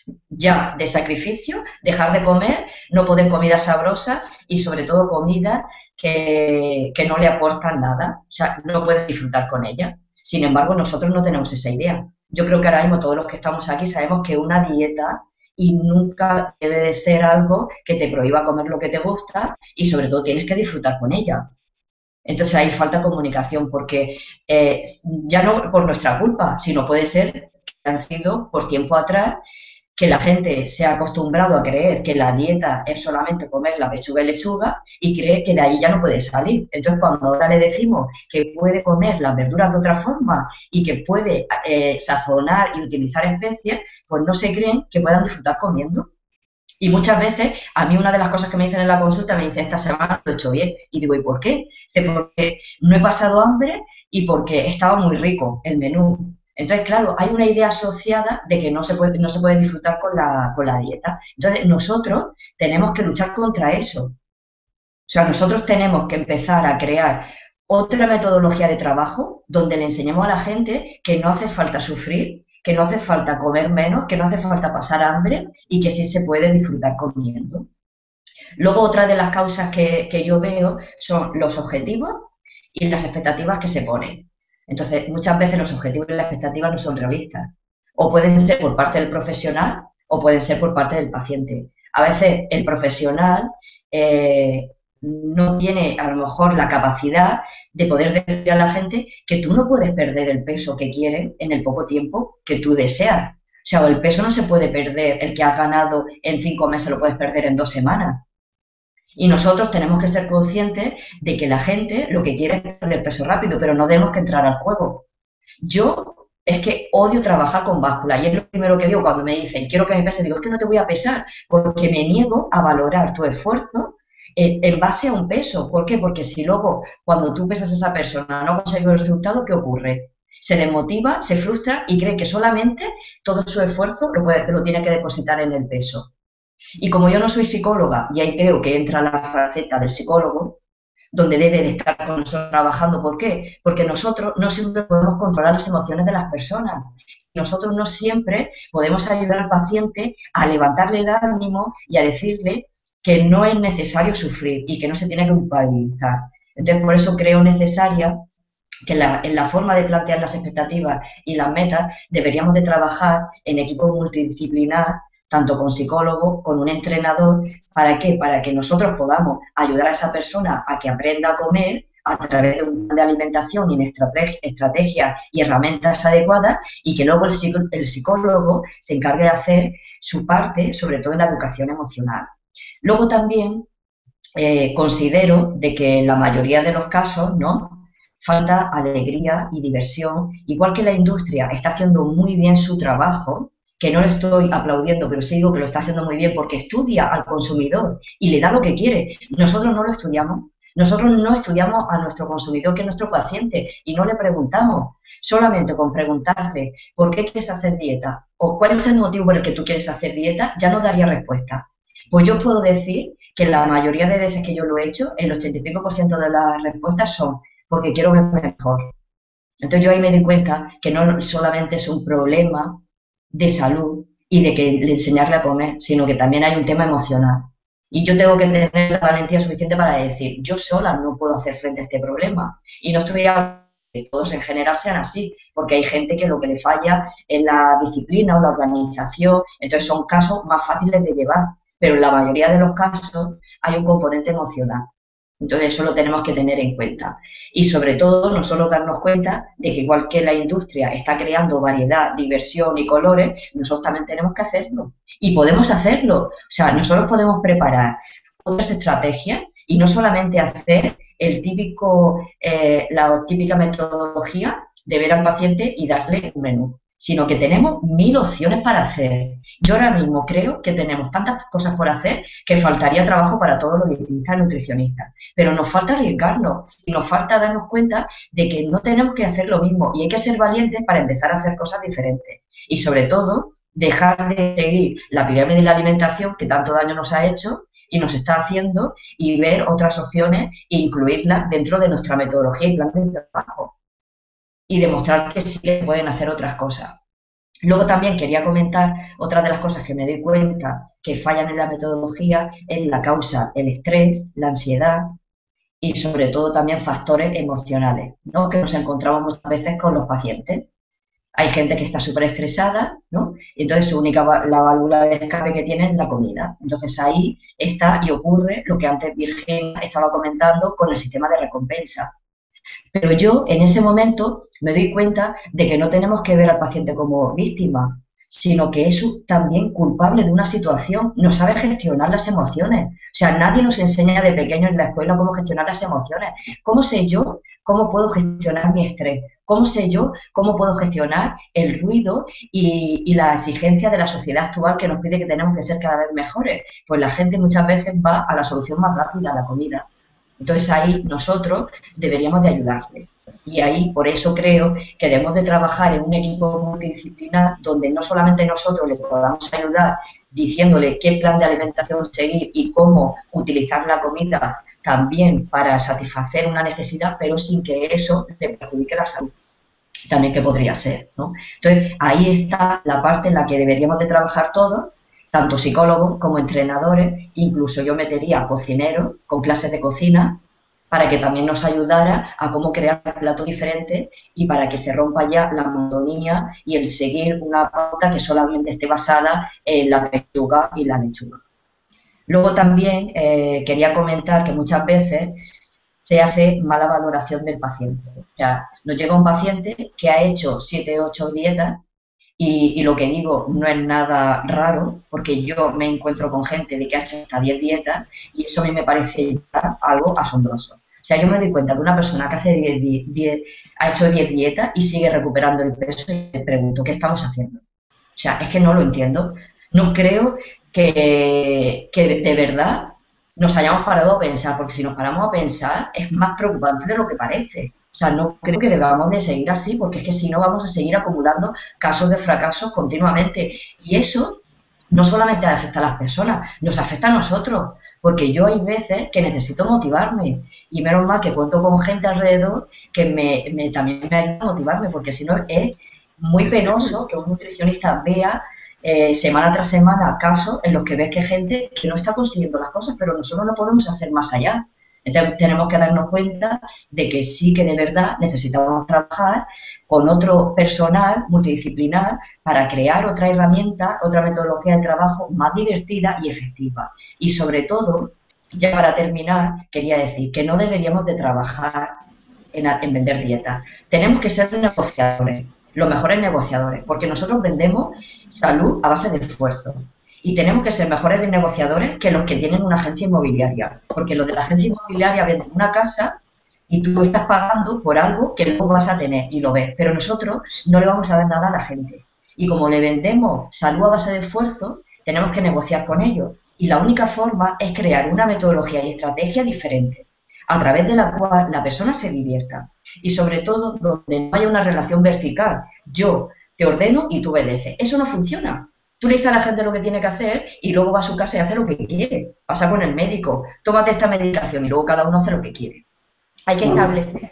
[SPEAKER 6] ya de sacrificio, dejar de comer, no poder comida sabrosa y sobre todo comida que no le aportan nada, o sea, no puedes disfrutar con ella. Sin embargo, nosotros no tenemos esa idea. Yo creo que ahora mismo todos los que estamos aquí sabemos que una dieta y nunca debe de ser algo que te prohíba comer lo que te gusta y sobre todo tienes que disfrutar con ella. Entonces ahí falta comunicación porque ya no por nuestra culpa, sino puede ser que han sido por tiempo atrás que la gente se ha acostumbrado a creer que la dieta es solamente comer la pechuga y lechuga y cree que de ahí ya no puede salir. Entonces, cuando ahora le decimos que puede comer las verduras de otra forma y que puede sazonar y utilizar especies, pues no se creen que puedan disfrutar comiendo. Y muchas veces, a mí una de las cosas que me dicen en la consulta, me dice, esta semana lo he hecho bien. Y digo, ¿y por qué? Dice, porque no he pasado hambre y porque estaba muy rico el menú. Entonces, claro, hay una idea asociada de que no se puede disfrutar con la dieta. Entonces, nosotros tenemos que luchar contra eso. O sea, nosotros tenemos que empezar a crear otra metodología de trabajo donde le enseñemos a la gente que no hace falta sufrir, que no hace falta comer menos, que no hace falta pasar hambre y que sí se puede disfrutar comiendo. Luego, otra de las causas que yo veo son los objetivos y las expectativas que se ponen. Entonces, muchas veces los objetivos y las expectativas no son realistas. O pueden ser por parte del profesional o pueden ser por parte del paciente. A veces el profesional no tiene a lo mejor la capacidad de poder decir a la gente que tú no puedes perder el peso que quieres en el poco tiempo que tú deseas. O sea, el peso no se puede perder, el que has ganado en 5 meses lo puedes perder en 2 semanas. Y nosotros tenemos que ser conscientes de que la gente lo que quiere es perder peso rápido, pero no tenemos que entrar al juego. Yo es que odio trabajar con báscula y es lo primero que digo cuando me dicen quiero que me pese, digo es que no te voy a pesar porque me niego a valorar tu esfuerzo en base a un peso. ¿Por qué? Porque si luego cuando tú pesas a esa persona no consigues el resultado, ¿qué ocurre? Se desmotiva, se frustra y cree que solamente todo su esfuerzo lo tiene que depositar en el peso. Y como yo no soy psicóloga, y ahí creo que entra la faceta del psicólogo, donde debe de estar con nosotros trabajando. ¿Por qué? Porque nosotros no siempre podemos controlar las emociones de las personas. Nosotros no siempre podemos ayudar al paciente a levantarle el ánimo y a decirle que no es necesario sufrir y que no se tiene que culpabilizar. Entonces, por eso creo necesaria que en la forma de plantear las expectativas y las metas deberíamos de trabajar en equipo multidisciplinar, tanto con psicólogo, con un entrenador. ¿Para qué? Para que nosotros podamos ayudar a esa persona a que aprenda a comer a través de un plan de alimentación y en estrategias y herramientas adecuadas y que luego el psicólogo se encargue de hacer su parte, sobre todo en la educación emocional. Luego también considero de que en la mayoría de los casos, ¿no?, falta alegría y diversión, igual que la industria está haciendo muy bien su trabajo, que no lo estoy aplaudiendo, pero sí digo que lo está haciendo muy bien porque estudia al consumidor y le da lo que quiere. Nosotros no lo estudiamos. Nosotros no estudiamos a nuestro consumidor, que es nuestro paciente, y no le preguntamos. Solamente con preguntarle por qué quieres hacer dieta o cuál es el motivo por el que tú quieres hacer dieta, ya nos daría respuesta. Pues yo puedo decir que la mayoría de veces que yo lo he hecho, el 85% de las respuestas son porque quiero verme mejor. Entonces yo ahí me di cuenta que no solamente es un problema de salud y de que le enseñarle a comer, sino que también hay un tema emocional. Y yo tengo que tener la valentía suficiente para decir, yo sola no puedo hacer frente a este problema. Y no estoy hablando de que todos en general sean así, porque hay gente que lo que le falla es la disciplina o la organización, entonces son casos más fáciles de llevar, pero en la mayoría de los casos hay un componente emocional. Entonces eso lo tenemos que tener en cuenta. Y sobre todo no solo darnos cuenta de que igual que la industria está creando variedad, diversión y colores, nosotros también tenemos que hacerlo. Y podemos hacerlo. O sea, nosotros podemos preparar otras estrategias y no solamente hacer la típica metodología de ver al paciente y darle un menú, sino que tenemos 1000 opciones para hacer. Yo ahora mismo creo que tenemos tantas cosas por hacer que faltaría trabajo para todos los dietistas y nutricionistas. Pero nos falta arriesgarnos y nos falta darnos cuenta de que no tenemos que hacer lo mismo y hay que ser valientes para empezar a hacer cosas diferentes. Y sobre todo, dejar de seguir la pirámide de la alimentación que tanto daño nos ha hecho y nos está haciendo y ver otras opciones e incluirlas dentro de nuestra metodología y plan de trabajo. Y demostrar que sí que pueden hacer otras cosas. Luego también quería comentar otra de las cosas que me doy cuenta que fallan en la metodología es la causa, el estrés, la ansiedad y sobre todo también factores emocionales, ¿no? Que nos encontramos muchas veces con los pacientes. Hay gente que está súper estresada, ¿no? Y entonces su única la válvula de escape que tiene es la comida. Entonces ahí está y ocurre lo que antes Virginia estaba comentando con el sistema de recompensa. Pero yo en ese momento me doy cuenta de que no tenemos que ver al paciente como víctima, sino que es también culpable de una situación, no sabe gestionar las emociones. O sea, nadie nos enseña de pequeño en la escuela cómo gestionar las emociones. ¿Cómo sé yo cómo puedo gestionar mi estrés? ¿Cómo sé yo cómo puedo gestionar el ruido y la exigencia de la sociedad actual que nos pide que tenemos que ser cada vez mejores? Pues la gente muchas veces va a la solución más rápida, a la comida. Entonces ahí nosotros deberíamos de ayudarle. Y ahí, por eso creo que debemos de trabajar en un equipo multidisciplinar donde no solamente nosotros le podamos ayudar diciéndole qué plan de alimentación seguir y cómo utilizar la comida también para satisfacer una necesidad, pero sin que eso le perjudique la salud. También que podría ser, ¿no? Entonces, ahí está la parte en la que deberíamos de trabajar todos, tanto psicólogos como entrenadores, incluso yo metería cocineros con clases de cocina para que también nos ayudara a cómo crear platos diferentes y para que se rompa ya la monotonía y el seguir una pauta que solamente esté basada en la pechuga y la lechuga. Luego también quería comentar que muchas veces se hace mala valoración del paciente. O sea, nos llega un paciente que ha hecho 7 o 8 dietas y lo que digo no es nada raro, porque yo me encuentro con gente de que ha hecho hasta 10 dietas y eso a mí me parece ya algo asombroso. O sea, yo me doy cuenta de una persona que hace 10 ha hecho 10 dietas y sigue recuperando el peso y me pregunto, ¿qué estamos haciendo? O sea, es que no lo entiendo. No creo que de verdad nos hayamos parado a pensar, porque si nos paramos a pensar es más preocupante de lo que parece. O sea, no creo que debamos de seguir así, porque es que si no vamos a seguir acumulando casos de fracasos continuamente. Y eso no solamente afecta a las personas, nos afecta a nosotros, porque yo hay veces que necesito motivarme y menos mal que cuento con gente alrededor que también me ayuda a motivarme, porque si no es muy penoso que un nutricionista vea semana tras semana casos en los que ves que hay gente que no está consiguiendo las cosas, pero nosotros no podemos hacer más allá. Entonces tenemos que darnos cuenta de que sí que de verdad necesitamos trabajar con otro personal multidisciplinar para crear otra herramienta, otra metodología de trabajo más divertida y efectiva. Y sobre todo, ya para terminar, quería decir que no deberíamos de trabajar en vender dietas. Tenemos que ser negociadores, los mejores negociadores, porque nosotros vendemos salud a base de esfuerzo. Y tenemos que ser mejores de negociadores que los que tienen una agencia inmobiliaria, porque los de la agencia inmobiliaria venden una casa y tú estás pagando por algo que luego vas a tener y lo ves, pero nosotros no le vamos a dar nada a la gente. Y como le vendemos salud a base de esfuerzo, tenemos que negociar con ellos. Y la única forma es crear una metodología y estrategia diferente, a través de la cual la persona se divierta. Y sobre todo, donde no haya una relación vertical. Yo te ordeno y tú obedeces. Eso no funciona. Tú le dices a la gente lo que tiene que hacer y luego va a su casa y hace lo que quiere. Pasa con el médico, tómate esta medicación y luego cada uno hace lo que quiere. Hay que establecer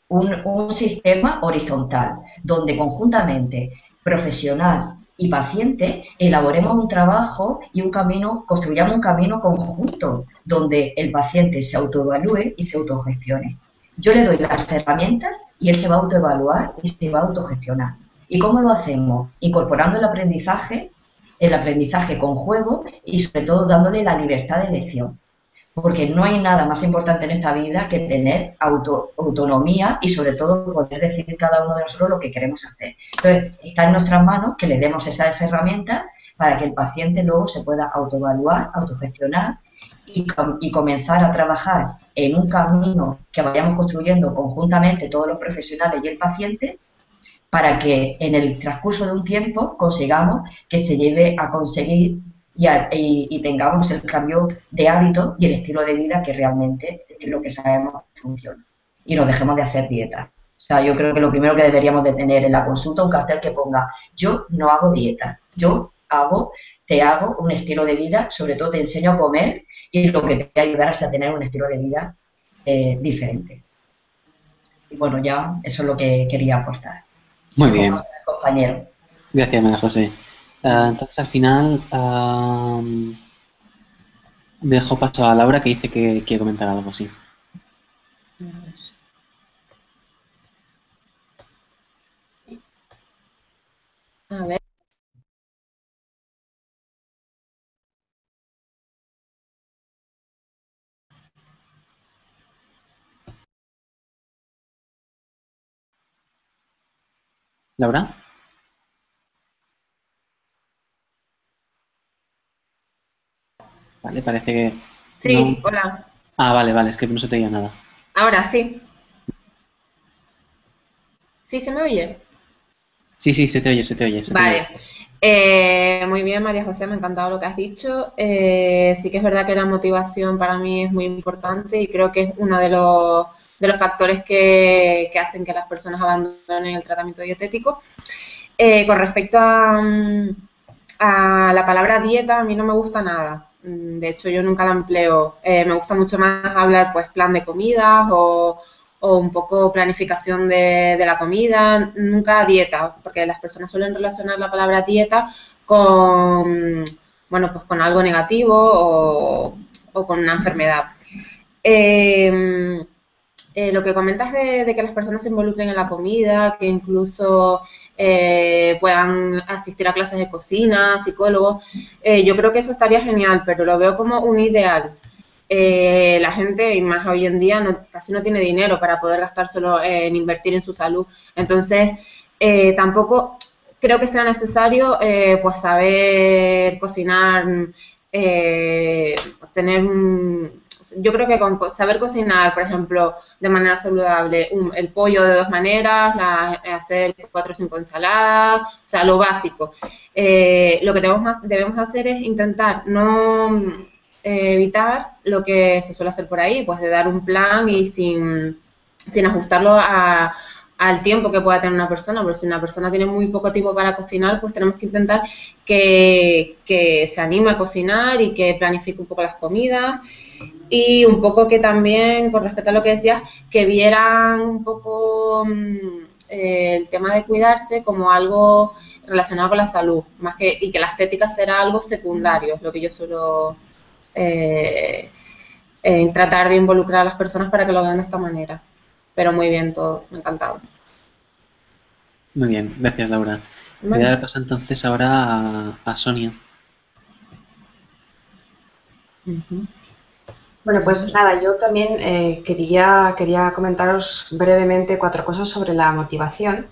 [SPEAKER 6] un sistema horizontal donde conjuntamente profesional y paciente elaboremos un trabajo y un camino, construyamos un camino conjunto donde el paciente se autoevalúe y se autogestione. Yo le doy las herramientas y él se va a autoevaluar y se va a autogestionar. ¿Y cómo lo hacemos? Incorporando el aprendizaje con juego y sobre todo dándole la libertad de elección. Porque no hay nada más importante en esta vida que tener autonomía y sobre todo poder decidir cada uno de nosotros lo que queremos hacer. Entonces, está en nuestras manos que le demos esas herramientas para que el paciente luego se pueda autoevaluar, autogestionar y comenzar a trabajar en un camino que vayamos construyendo conjuntamente todos los profesionales y el paciente para que en el transcurso de un tiempo consigamos que se lleve a conseguir y tengamos el cambio de hábito y el estilo de vida que realmente es lo que sabemos que funciona. Y nos dejemos de hacer dietas. O sea, yo creo que lo primero que deberíamos de tener en la consulta un cartel que ponga: yo no hago dieta, te hago un estilo de vida, sobre todo te enseño a comer y lo que te va a ayudar es a tener un estilo de vida diferente. Y bueno, ya eso es lo que quería aportar.
[SPEAKER 1] Muy bien.
[SPEAKER 6] Compañero.
[SPEAKER 1] Gracias, María José. Entonces, al final, dejo paso a Laura, que dice que quiere comentar algo, sí.
[SPEAKER 3] A ver.
[SPEAKER 1] ¿Laura? Vale, parece que no.
[SPEAKER 3] Sí, hola.
[SPEAKER 1] Ah, vale, vale, es que no se te oía nada.
[SPEAKER 3] Ahora sí. ¿Sí se me oye?
[SPEAKER 1] Sí, sí, se te oye, se te oye, se te oye.
[SPEAKER 3] Vale. Muy bien, María José, me ha encantado lo que has dicho. Sí que es verdad que la motivación para mí es muy importante y creo que es uno de los factores que hacen que las personas abandonen el tratamiento dietético. Con respecto a la palabra dieta, a mí no me gusta nada. De hecho, yo nunca la empleo. Me gusta mucho más hablar, pues, plan de comidas o un poco planificación de la comida, nunca dieta, porque las personas suelen relacionar la palabra dieta con, bueno, pues con algo negativo o con una enfermedad. Lo que comentas de que las personas se involucren en la comida, que incluso puedan asistir a clases de cocina, psicólogos, yo creo que eso estaría genial, pero lo veo como un ideal. La gente, y más hoy en día, casi no tiene dinero para poder gastárselo en invertir en su salud. Entonces, tampoco creo que sea necesario pues saber cocinar, tener yo creo que con saber cocinar, por ejemplo, de manera saludable, el pollo de 2 maneras, hacer 4 o 5 ensaladas, o sea, lo básico. Lo que debemos hacer es intentar no evitar lo que se suele hacer por ahí, pues de dar un plan y sin ajustarlo al tiempo que pueda tener una persona, porque si una persona tiene muy poco tiempo para cocinar, pues tenemos que intentar que se anime a cocinar y que planifique un poco las comidas y un poco que también, con respecto a lo que decías, que vieran un poco el tema de cuidarse como algo relacionado con la salud, más que y que la estética será algo secundario, es lo que yo suelo tratar de involucrar a las personas para que lo vean de esta manera. Pero muy bien todo, me ha encantado.
[SPEAKER 1] Muy bien, gracias, Laura. Voy a dar paso entonces ahora a Sonia.
[SPEAKER 4] Bueno, pues nada, yo también quería comentaros brevemente 4 cosas sobre la motivación.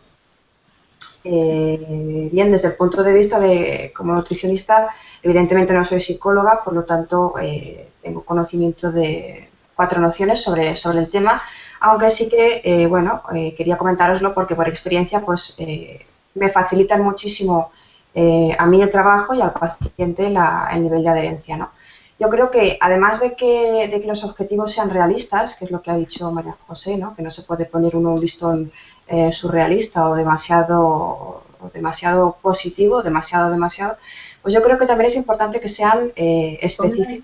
[SPEAKER 4] Bien, desde el punto de vista de, como nutricionista, evidentemente no soy psicóloga, por lo tanto tengo conocimiento de 4 nociones sobre el tema, aunque sí que, bueno, quería comentároslo porque por experiencia pues me facilitan muchísimo a mí el trabajo y al paciente el nivel de adherencia, ¿no? Yo creo que además de que los objetivos sean realistas, que es lo que ha dicho María José, ¿no? Que no se puede poner uno un listón surrealista o demasiado positivo, demasiado, pues yo creo que también es importante que sean específicos,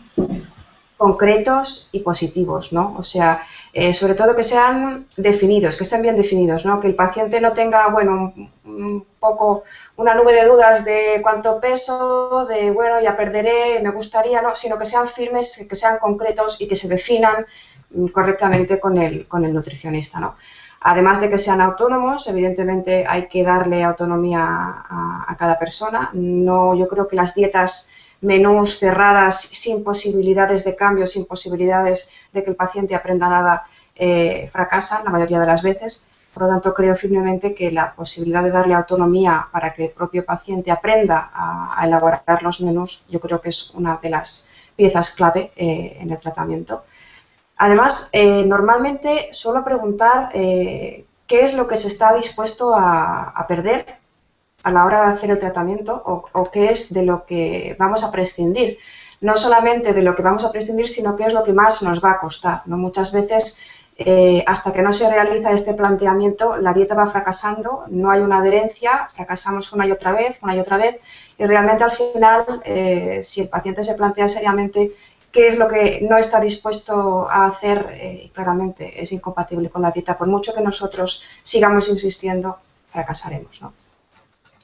[SPEAKER 4] concretos y positivos, ¿no? O sea, sobre todo que sean definidos, que estén bien definidos, ¿no? Que el paciente no tenga, bueno, un poco una nube de dudas de cuánto peso, de, bueno, ya perderé, me gustaría, ¿no? Sino que sean firmes, que sean concretos y que se definan correctamente con el nutricionista, ¿no? Además de que sean autónomos, evidentemente hay que darle autonomía a cada persona. No, yo creo que las dietas menús cerradas, sin posibilidades de cambio, sin posibilidades de que el paciente aprenda nada, fracasan la mayoría de las veces. Por lo tanto, creo firmemente que la posibilidad de darle autonomía para que el propio paciente aprenda a elaborar los menús, yo creo que es una de las piezas clave en el tratamiento. Además, normalmente suelo preguntar qué es lo que se está dispuesto a perder a la hora de hacer el tratamiento o qué es de lo que vamos a prescindir. No solamente de lo que vamos a prescindir, sino qué es lo que más nos va a costar, ¿no? Muchas veces, hasta que no se realiza este planteamiento, la dieta va fracasando, no hay una adherencia, fracasamos una y otra vez, y realmente al final, si el paciente se plantea seriamente qué es lo que no está dispuesto a hacer, claramente es incompatible con la dieta. Por mucho que nosotros sigamos insistiendo, fracasaremos, ¿no?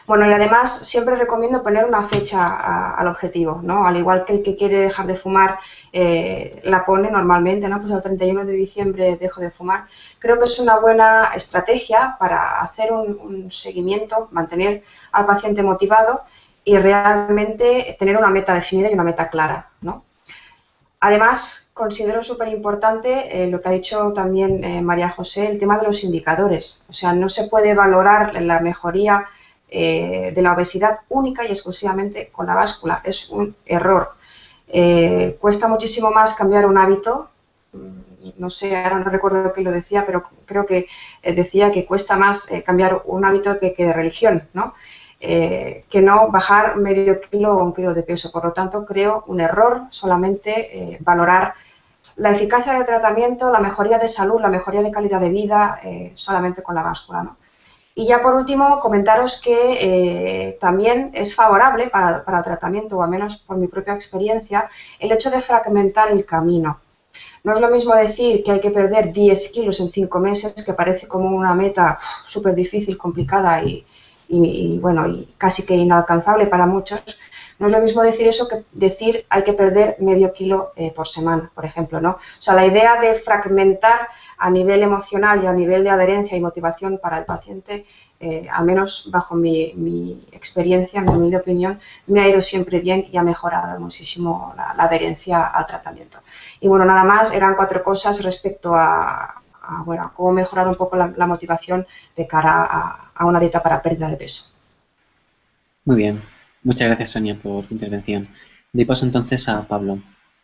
[SPEAKER 4] Bueno, y además siempre recomiendo poner una fecha al objetivo, ¿no? Al igual que el que quiere dejar de fumar la pone normalmente, ¿no? Pues el 31 de diciembre dejo de fumar. Creo que es una buena estrategia para hacer un seguimiento, mantener al paciente motivado y realmente tener una meta definida y una meta clara, ¿no? Además, considero súper importante lo que ha dicho también María José, el tema de los indicadores. O sea, no se puede valorar la mejoría de la obesidad única y exclusivamente con la báscula. Es un error. Cuesta muchísimo más cambiar un hábito. No sé, ahora no recuerdo quién lo decía, pero creo que decía que cuesta más cambiar un hábito que de religión, ¿no? Que no bajar medio kilo o un kilo de peso. Por lo tanto, creo un error solamente valorar la eficacia del tratamiento, la mejoría de salud, la mejoría de calidad de vida solamente con la báscula, ¿no? Y ya por último, comentaros que también es favorable para el tratamiento, o al menos por mi propia experiencia, el hecho de fragmentar el camino. No es lo mismo decir que hay que perder 10 kilos en 5 meses, que parece como una meta súper difícil, complicada y bueno, y casi que inalcanzable para muchos. No es lo mismo decir eso que decir hay que perder medio kilo por semana, por ejemplo, ¿no? O sea, la idea de fragmentar a nivel emocional y a nivel de adherencia y motivación para el paciente, al menos bajo mi experiencia, mi humilde opinión, me ha ido siempre bien y ha mejorado muchísimo la adherencia al tratamiento. Y bueno, nada más, eran 4 cosas respecto bueno, a cómo mejorar un poco la motivación de cara a una dieta para pérdida de peso.
[SPEAKER 1] Muy bien. Muchas gracias, Sonia, por tu intervención. Doy paso entonces a Pablo.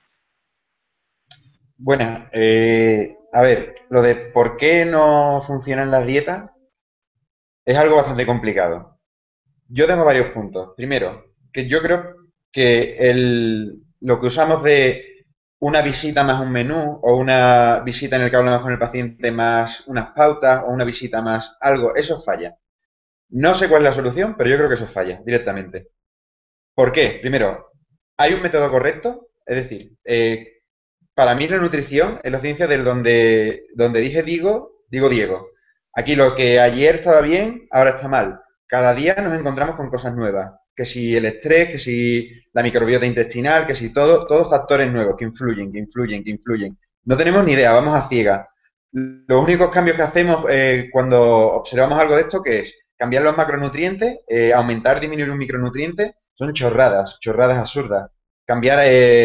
[SPEAKER 2] Bueno, a ver, lo de por qué no funcionan las dietas es algo bastante complicado. Yo tengo varios puntos. Primero, que yo creo que lo que usamos de una visita más un menú o una visita en el que hablamos con el paciente más unas pautas o una visita más algo, eso falla. No sé cuál es la solución, pero yo creo que eso falla directamente. ¿Por qué? Primero, ¿hay un método correcto? Es decir, para mí la nutrición es la ciencia del donde dije digo Diego. Aquí lo que ayer estaba bien, ahora está mal. Cada día nos encontramos con cosas nuevas. Que si el estrés, que si la microbiota intestinal, que si todos factores nuevos que influyen. No tenemos ni idea, vamos a ciegas. Los únicos cambios que hacemos cuando observamos algo de esto, que es cambiar los macronutrientes, aumentar, disminuir un micronutriente, son chorradas absurdas. Cambiar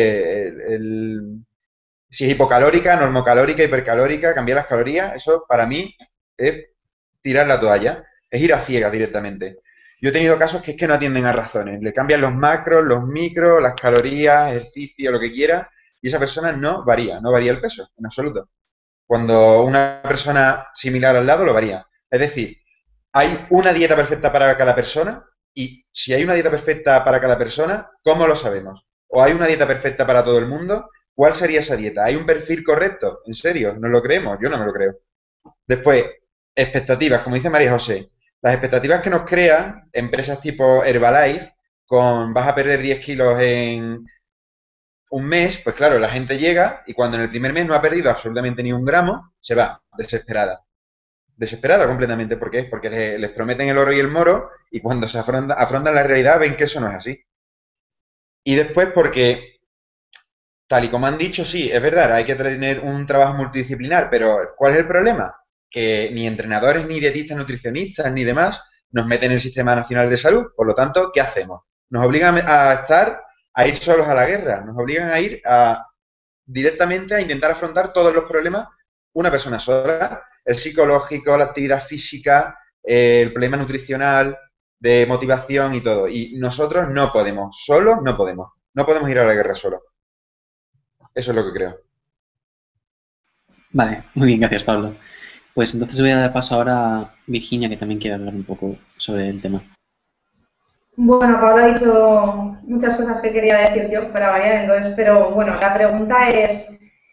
[SPEAKER 2] si es hipocalórica, normocalórica, hipercalórica, cambiar las calorías, eso para mí es tirar la toalla, es ir a ciegas directamente. Yo he tenido casos que es que no atienden a razones, le cambian los macros, los micros, las calorías, ejercicio, lo que quiera, y esa persona no varía el peso, en absoluto. Cuando una persona similar al lado lo varía. Es decir, hay una dieta perfecta para cada persona, y si hay una dieta perfecta para cada persona, ¿cómo lo sabemos? ¿O hay una dieta perfecta para todo el mundo? ¿Cuál sería esa dieta? ¿Hay un perfil correcto? ¿En serio? ¿Nos lo creemos? Yo no me lo creo. Después, expectativas, como dice María José. Las expectativas que nos crean empresas tipo Herbalife, con vas a perder 10 kilos en un mes, pues claro, la gente llega y cuando en el primer mes no ha perdido absolutamente ni un gramo, se va, desesperada. Desesperada completamente. ¿Por qué? Porque les prometen el oro y el moro y cuando se afrontan la realidad ven que eso no es así. Y después porque, tal y como han dicho, sí, es verdad, hay que tener un trabajo multidisciplinar, pero ¿cuál es el problema? Que ni entrenadores, ni dietistas, nutricionistas, ni demás nos meten en el Sistema Nacional de Salud. Por lo tanto, ¿qué hacemos? Nos obligan a ir solos a la guerra, nos obligan a ir directamente a intentar afrontar todos los problemas una persona sola, el psicológico, la actividad física, el problema nutricional, de motivación y todo. Y nosotros no podemos, solos no podemos. No podemos ir a la guerra solos. Eso es lo que creo.
[SPEAKER 1] Vale, muy bien, gracias, Pablo. Pues entonces voy a dar paso ahora a Virginia, que también quiere hablar un poco sobre el tema.
[SPEAKER 5] Bueno, Pablo ha dicho muchas cosas que quería decir yo para variar, entonces, pero bueno, la pregunta es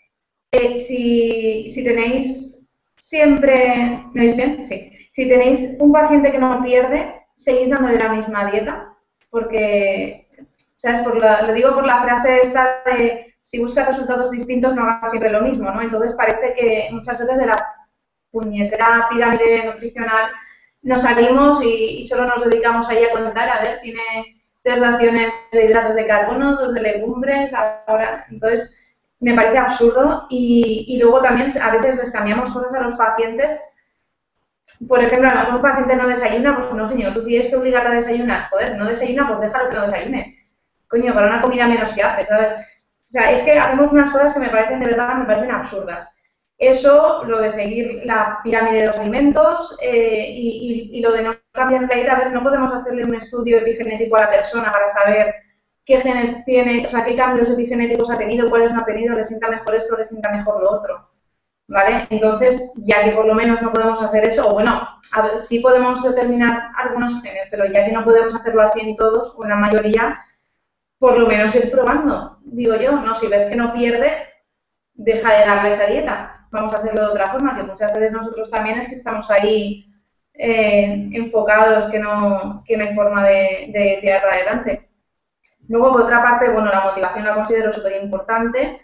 [SPEAKER 5] si tenéis siempre, ¿me oís bien? Sí. Si tenéis un paciente que no pierde, ¿seguís dándole la misma dieta? Porque, ¿sabes? Lo digo por la frase esta de si buscas resultados distintos no hagas siempre lo mismo, ¿no? Entonces parece que muchas veces de la puñetera pirámide nutricional nos salimos y solo nos dedicamos ahí a contar, a ver, tiene 3 raciones de hidratos de carbono, 2 de legumbres, ahora, entonces me parece absurdo y luego también a veces les cambiamos cosas a los pacientes. Por ejemplo, a lo mejor un paciente no desayuna, pues no señor, tú tienes que obligar a desayunar, joder, no desayuna, pues déjalo que no desayune, coño, para una comida menos que hace, ¿sabes? O sea, es que hacemos unas cosas que me parecen, de verdad, me parecen absurdas. Eso, lo de seguir la pirámide de los alimentos y lo de no cambiar la dieta, a ver, no podemos hacerle un estudio epigenético a la persona para saber qué genes tiene, o sea, qué cambios epigenéticos ha tenido, cuáles no ha tenido, le sienta mejor esto, le sienta mejor lo otro, ¿vale? Entonces, ya que por lo menos no podemos hacer eso, o bueno, a ver, sí podemos determinar algunos genes, pero ya que no podemos hacerlo así en todos o en la mayoría, por lo menos ir probando, digo yo, no, si ves que no pierde, deja de darle esa dieta. Vamos a hacerlo de otra forma, que muchas veces nosotros también es que estamos ahí enfocados, que no hay forma de tirarlo adelante. Luego, por otra parte, bueno, la motivación la considero súper importante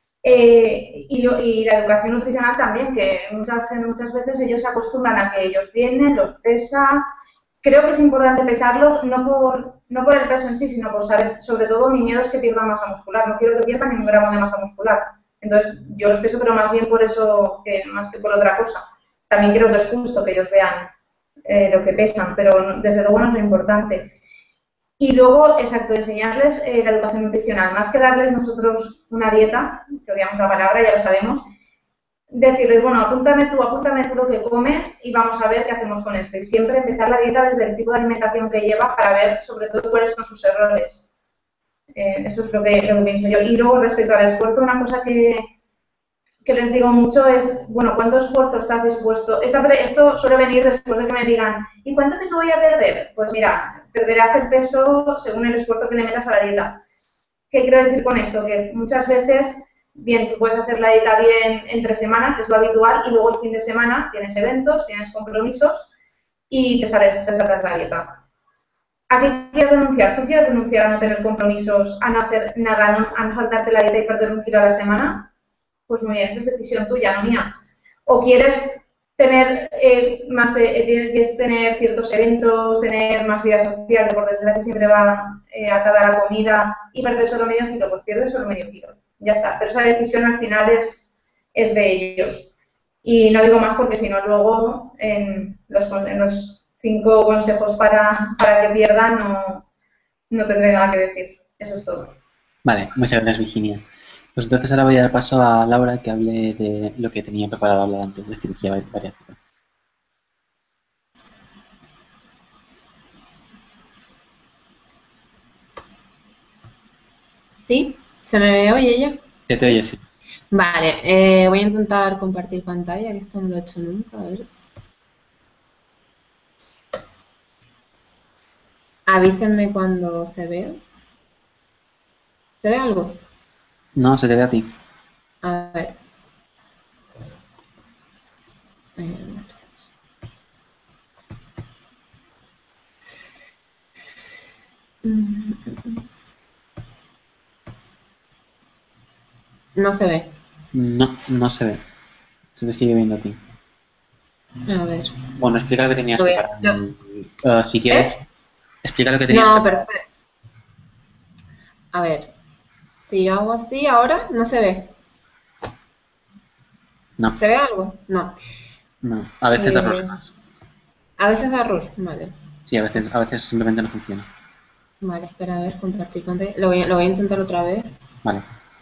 [SPEAKER 5] y la educación nutricional también, que muchas veces ellos se acostumbran a que ellos vienen, los pesas. Creo que es importante pesarlos, no por el peso en sí, sino por, ¿sabes? Sobre todo mi miedo es que pierdan masa muscular, no quiero que pierdan ni un gramo de masa muscular. Entonces, yo los peso, pero más bien por eso, más que por otra cosa. También creo que es justo que ellos vean lo que pesan, pero desde luego no es lo importante. Y luego, exacto, enseñarles la educación nutricional, más que darles nosotros una dieta, que odiamos la palabra, ya lo sabemos, decirles, bueno, apúntame tú lo que comes y vamos a ver qué hacemos con esto. Y siempre empezar la dieta desde el tipo de alimentación que lleva para ver, sobre todo, cuáles son sus errores. Eso es lo que pienso yo. Y luego, respecto al esfuerzo, una cosa que les digo mucho es, bueno, ¿cuánto esfuerzo estás dispuesto? Esto suele venir después de que me digan, ¿y cuánto peso voy a perder? Pues mira, perderás el peso según el esfuerzo que le metas a la dieta. ¿Qué quiero decir con esto? Que muchas veces, bien, tú puedes hacer la dieta bien entre semana, que es lo habitual, y luego el fin de semana tienes eventos, tienes compromisos y te saltas la dieta. ¿A qué quieres renunciar? ¿Tú quieres renunciar a no tener compromisos, a no hacer nada, a no saltarte la dieta y perder 1 kilo a la semana? Pues muy bien, esa es decisión tuya, no mía. ¿O quieres tener quieres tener ciertos eventos, tener más vida social, que por desgracia siempre va atada a la comida, y perder solo medio kilo? Pues pierdes solo medio kilo. Ya está. Pero esa decisión al final es de ellos. Y no digo más porque si no luego en los 5 consejos para que pierdan no tendré nada que decir. Eso es todo.
[SPEAKER 1] Vale, muchas gracias, Virginia. Pues entonces ahora voy a dar paso a Laura, que hable de lo que tenía preparado hablar antes de cirugía bariátrica.
[SPEAKER 3] ¿Sí? ¿Se me oye ya?
[SPEAKER 1] Se te oye, sí.
[SPEAKER 3] Vale, voy a intentar compartir pantalla, que esto no lo he hecho nunca, a ver. Avísenme cuando se vea. ¿Se ve algo?
[SPEAKER 1] No, se te ve a ti.
[SPEAKER 3] A ver. No se ve.
[SPEAKER 1] No, no se ve. Se te sigue viendo a ti.
[SPEAKER 3] A ver.
[SPEAKER 1] Bueno, explica lo que tenías preparado. Si quieres, explica lo que tenías
[SPEAKER 3] No,
[SPEAKER 1] preparado.
[SPEAKER 3] pero a ver. Si yo hago así ahora, no se ve.
[SPEAKER 1] No,
[SPEAKER 3] ¿Se ve algo? No.
[SPEAKER 1] no. A veces da problemas.
[SPEAKER 3] A veces da error, vale.
[SPEAKER 1] Sí, a veces simplemente no funciona.
[SPEAKER 3] Vale, espera, a ver, compartir pantalla. Lo voy a intentar otra vez.
[SPEAKER 1] Vale.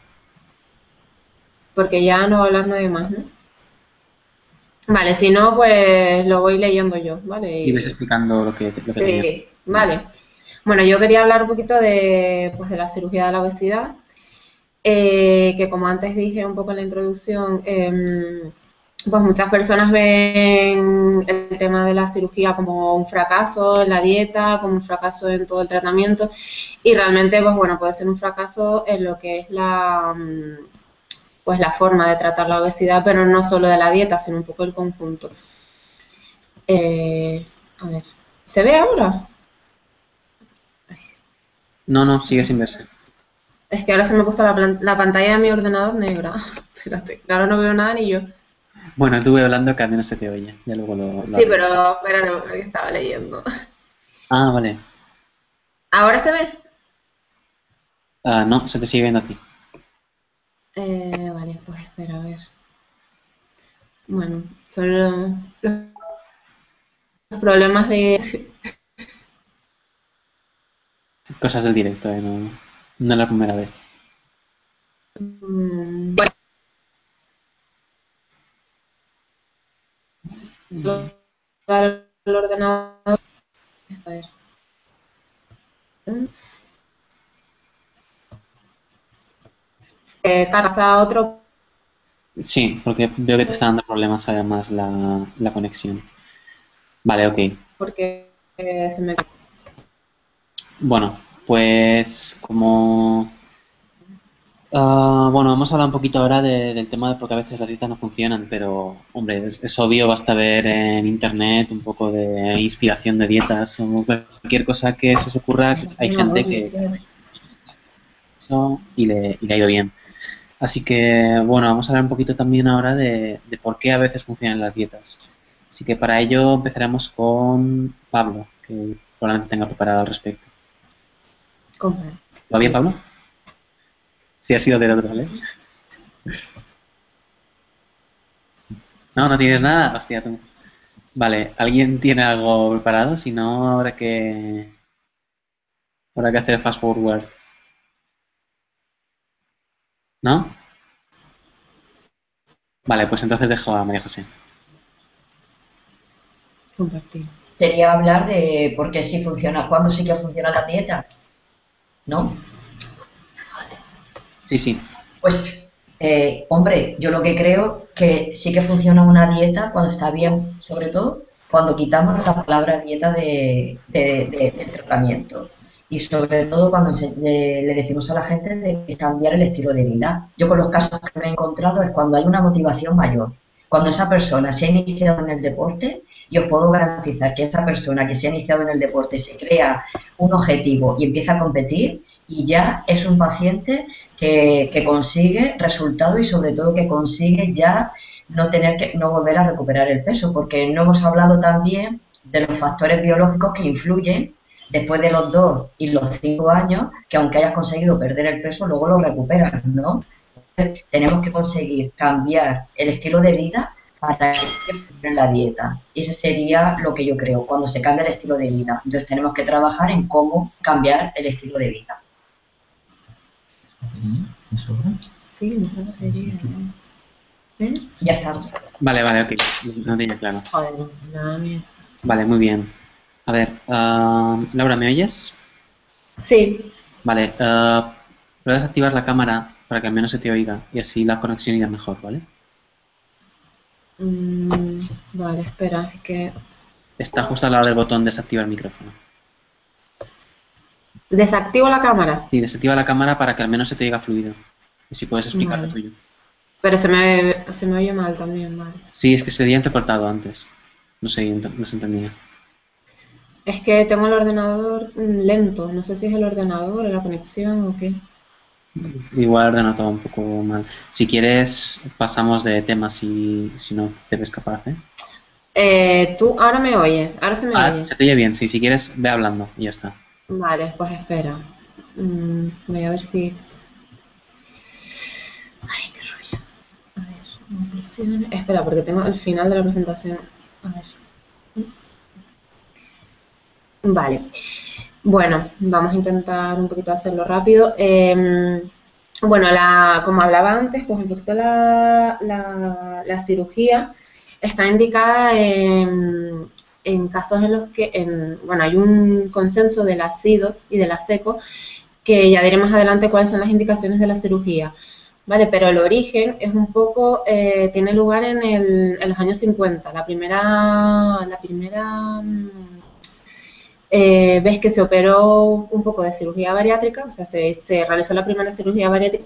[SPEAKER 3] Porque ya no va a hablar nadie más, ¿no? Vale, si no, pues lo voy leyendo yo, ¿vale?
[SPEAKER 1] Y ves explicando lo que tenías.
[SPEAKER 3] Sí, vale. Bueno, yo quería hablar un poquito de la cirugía de la obesidad, que como antes dije un poco en la introducción, pues muchas personas ven el tema de la cirugía como un fracaso en la dieta, como un fracaso en todo el tratamiento, y realmente, pues bueno, puede ser un fracaso en lo que es la forma de tratar la obesidad, pero no solo de la dieta, sino un poco el conjunto. A ver, ¿se ve ahora?
[SPEAKER 1] No, sigue sin verse.
[SPEAKER 3] Es que ahora se me ha puesto la pantalla de mi ordenador negra. Espérate, ahora no veo nada ni yo.
[SPEAKER 1] Bueno, estuve hablando que al menos se te oye. Ya luego lo
[SPEAKER 3] Sí,
[SPEAKER 1] arreglo.
[SPEAKER 3] pero espérate, porque estaba leyendo.
[SPEAKER 1] Ah, vale.
[SPEAKER 3] ¿Ahora se ve?
[SPEAKER 1] Ah, no, se te sigue viendo a ti.
[SPEAKER 3] Vale, pues espera, a ver. Bueno, son los problemas de...
[SPEAKER 1] Cosas del directo, no, no es la primera vez.
[SPEAKER 3] Bueno, el ordenador... A ver. Pasa a otro
[SPEAKER 1] Sí, porque veo que te está dando problemas además la conexión. Vale, ok.
[SPEAKER 3] porque se me...
[SPEAKER 1] Bueno, pues como... bueno, hemos hablado un poquito ahora del tema de por qué a veces las dietas no funcionan, pero, hombre, es obvio, basta ver en internet un poco de inspiración de dietas o cualquier cosa que se os ocurra, que hay gente que eso y le ha ido bien. Así que, bueno, vamos a hablar un poquito también ahora de por qué a veces funcionan las dietas. Así que para ello empezaremos con Pablo, que probablemente tenga preparado al respecto.
[SPEAKER 3] Compra.
[SPEAKER 1] ¿Va bien, Pablo? Sí, ha sido del otro, ¿vale? No, no tienes nada. Hostia, tú. Vale, ¿alguien tiene algo preparado? Si no, habrá que hacer fast forward. ¿No? Vale, pues entonces dejo a María José.
[SPEAKER 3] Compartir.
[SPEAKER 6] Sería hablar de por qué sí funciona, cuándo sí que funcionan las dietas, ¿no?
[SPEAKER 1] Sí, sí.
[SPEAKER 6] Pues, hombre, yo lo que creo que sí que funciona una dieta cuando está bien, sobre todo cuando quitamos la palabra dieta del tratamiento. Y sobre todo cuando le decimos a la gente de que cambiar el estilo de vida. Yo con los casos que me he encontrado es cuando hay una motivación mayor. Cuando esa persona se ha iniciado en el deporte, y os puedo garantizar que esa persona que se ha iniciado en el deporte se crea un objetivo y empieza a competir, y ya es un paciente que consigue resultados y sobre todo que consigue ya no tener que no volver a recuperar el peso, porque no hemos hablado también de los factores biológicos que influyen después de los 2 y los 5 años, que aunque hayas conseguido perder el peso, luego lo recuperas, ¿no? Entonces, tenemos que conseguir cambiar el estilo de vida para que funcione la dieta. Y ese sería lo que yo creo, cuando se cambia el estilo de vida. Entonces tenemos que trabajar en cómo cambiar el estilo de vida.
[SPEAKER 8] ¿Me sobra?
[SPEAKER 3] Sí, no la batería. ¿Eh?
[SPEAKER 6] Ya está.
[SPEAKER 1] Vale, vale, ok. No tenía claro.
[SPEAKER 3] Joder, no, nada mío.
[SPEAKER 1] Vale, muy bien. A ver, Laura, ¿me oyes?
[SPEAKER 3] Sí,
[SPEAKER 1] Vale, puedes activar la cámara para que al menos se te oiga y así la conexión irá mejor, ¿vale?
[SPEAKER 3] vale, espera, es que
[SPEAKER 1] Está justo al lado del botón desactivar micrófono.
[SPEAKER 3] desactivo la cámara,
[SPEAKER 1] Sí, desactiva la cámara para que al menos se te oiga fluido. Y si puedes explicar lo
[SPEAKER 3] Vale.
[SPEAKER 1] tuyo.
[SPEAKER 3] pero se me oye mal también, vale.
[SPEAKER 1] Sí, es que se había interpretado antes. No sé, no se entendía.
[SPEAKER 3] Es que tengo el ordenador lento, no sé si es el ordenador o la conexión o qué.
[SPEAKER 1] Igual denotaba un poco mal. Si quieres, pasamos de tema si no te ves capaz, ¿eh?
[SPEAKER 3] Tú ahora me oyes, ahora se me oye.
[SPEAKER 1] Se te oye bien. Sí, si quieres, ve hablando y ya está.
[SPEAKER 3] Vale, pues espera. Voy a ver si... Ay, qué rollo. A ver, conclusiones. Espera, porque tengo el final de la presentación. A ver. Vale. Bueno, vamos a intentar un poquito hacerlo rápido. Bueno, como hablaba antes, pues un poquito la cirugía está indicada en casos en los que, bueno, hay un consenso del ácido y de la seco, que ya diré más adelante cuáles son las indicaciones de la cirugía, ¿vale? Pero el origen es un poco, tiene lugar en los años 50. Ves que se operó un poco de cirugía bariátrica, o sea, se realizó la primera cirugía bariátrica.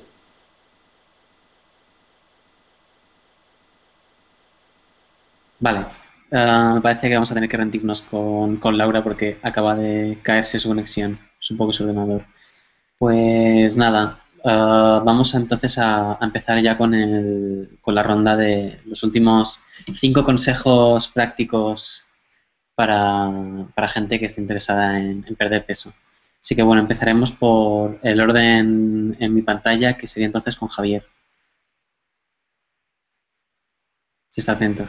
[SPEAKER 1] Vale. Me parece que vamos a tener que rendirnos con Laura porque acaba de caerse su conexión. Es un poco su ordenador. Pues nada. Vamos entonces a empezar ya con la ronda de los últimos 5 consejos prácticos para gente que esté interesada en perder peso. Así que bueno, empezaremos por el orden en mi pantalla, que sería entonces con Javier. Si está atento.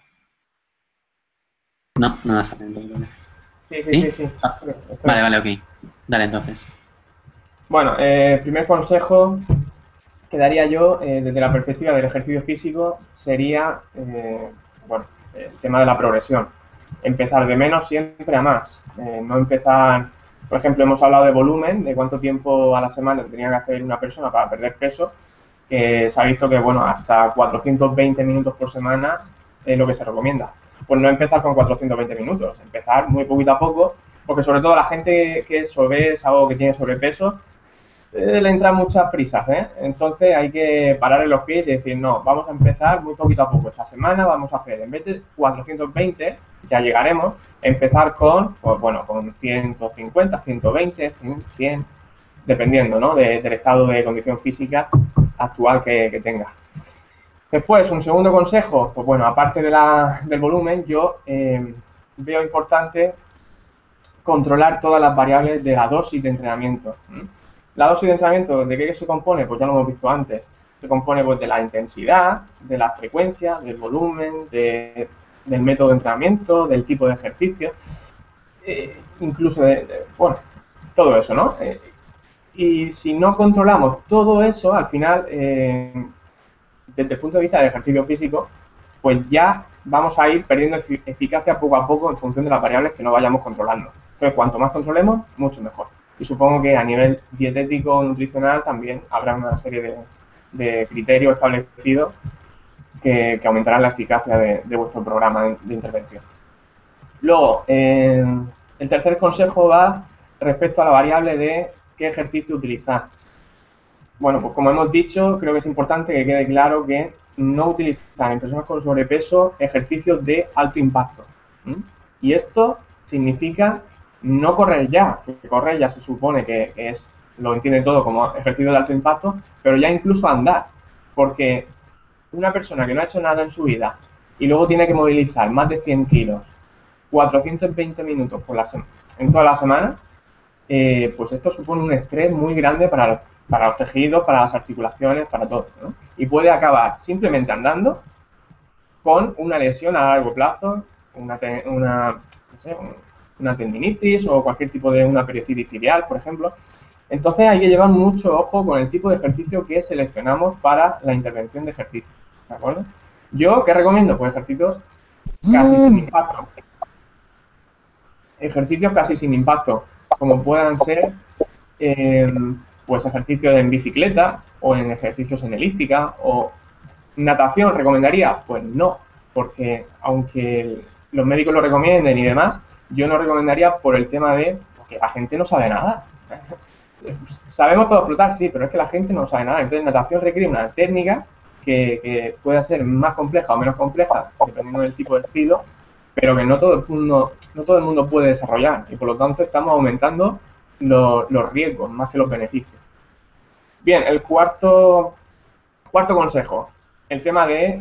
[SPEAKER 1] No está atento.
[SPEAKER 7] Sí.
[SPEAKER 1] Ah, vale, ok. Dale entonces.
[SPEAKER 7] Bueno, primer consejo que daría yo desde la perspectiva del ejercicio físico sería, bueno, el tema de la progresión. Empezar de menos siempre a más. No empezar, por ejemplo, hemos hablado de volumen, de cuánto tiempo a la semana tenía que hacer una persona para perder peso, que se ha visto que, bueno, hasta 420 minutos por semana es lo que se recomienda. Pues no empezar con 420 minutos, empezar muy poquito a poco, porque sobre todo la gente que es obesa o que tiene sobrepeso, le entran muchas prisas, ¿eh? Entonces hay que parar en los pies y decir, no, vamos a empezar muy poquito a poco. Esta semana vamos a hacer, en vez de 420, ya llegaremos, empezar con, pues bueno, con 150, 120, 100, dependiendo, ¿no? Del estado de condición física actual que tenga. Después, un segundo consejo, pues bueno, aparte del volumen, yo veo importante controlar todas las variables de la dosis de entrenamiento. La dosis de entrenamiento, ¿de qué se compone? Pues ya lo hemos visto antes. Se compone pues de la intensidad, de la frecuencia, del volumen, del método de entrenamiento, del tipo de ejercicio, incluso bueno, todo eso, ¿no? Y si no controlamos todo eso, al final, desde el punto de vista del ejercicio físico, pues ya vamos a ir perdiendo eficacia poco a poco en función de las variables que no vayamos controlando. Entonces, cuanto más controlemos, mucho mejor. Y supongo que a nivel dietético, nutricional, también habrá una serie de criterios establecidos que aumentarán la eficacia de vuestro programa de intervención. Luego, el tercer consejo va respecto a la variable de qué ejercicio utilizar. Bueno, pues como hemos dicho, creo que es importante que quede claro que no utilizar en personas con sobrepeso ejercicios de alto impacto. Y esto significa no correr ya, porque correr ya se supone que lo entiende todo como ejercicio de alto impacto, pero ya incluso andar, porque una persona que no ha hecho nada en su vida y luego tiene que movilizar más de 100 kilos, 420 minutos en toda la semana, pues esto supone un estrés muy grande para los tejidos, para las articulaciones, para todo, ¿no? Y puede acabar simplemente andando con una lesión a largo plazo, una tendinitis o cualquier tipo de una periostititis tibial, por ejemplo. Entonces hay que llevar mucho ojo con el tipo de ejercicio que seleccionamos para la intervención de ejercicio, ¿de acuerdo? ¿Yo qué recomiendo? Pues ejercicios casi sin impacto. Ejercicios casi sin impacto, como puedan ser pues ejercicios en bicicleta o en ejercicios en elíptica o natación. ¿Recomendaría? Pues no, porque aunque los médicos lo recomienden y demás, yo no recomendaría por el tema de que la gente no sabe nada. Sabemos todos flotar, sí, pero es que la gente no sabe nada. Entonces natación requiere una técnica que pueda ser más compleja o menos compleja, dependiendo del tipo de estilo, pero que no todo el mundo puede desarrollar, y por lo tanto estamos aumentando los riesgos más que los beneficios. Bien, el cuarto consejo, el tema de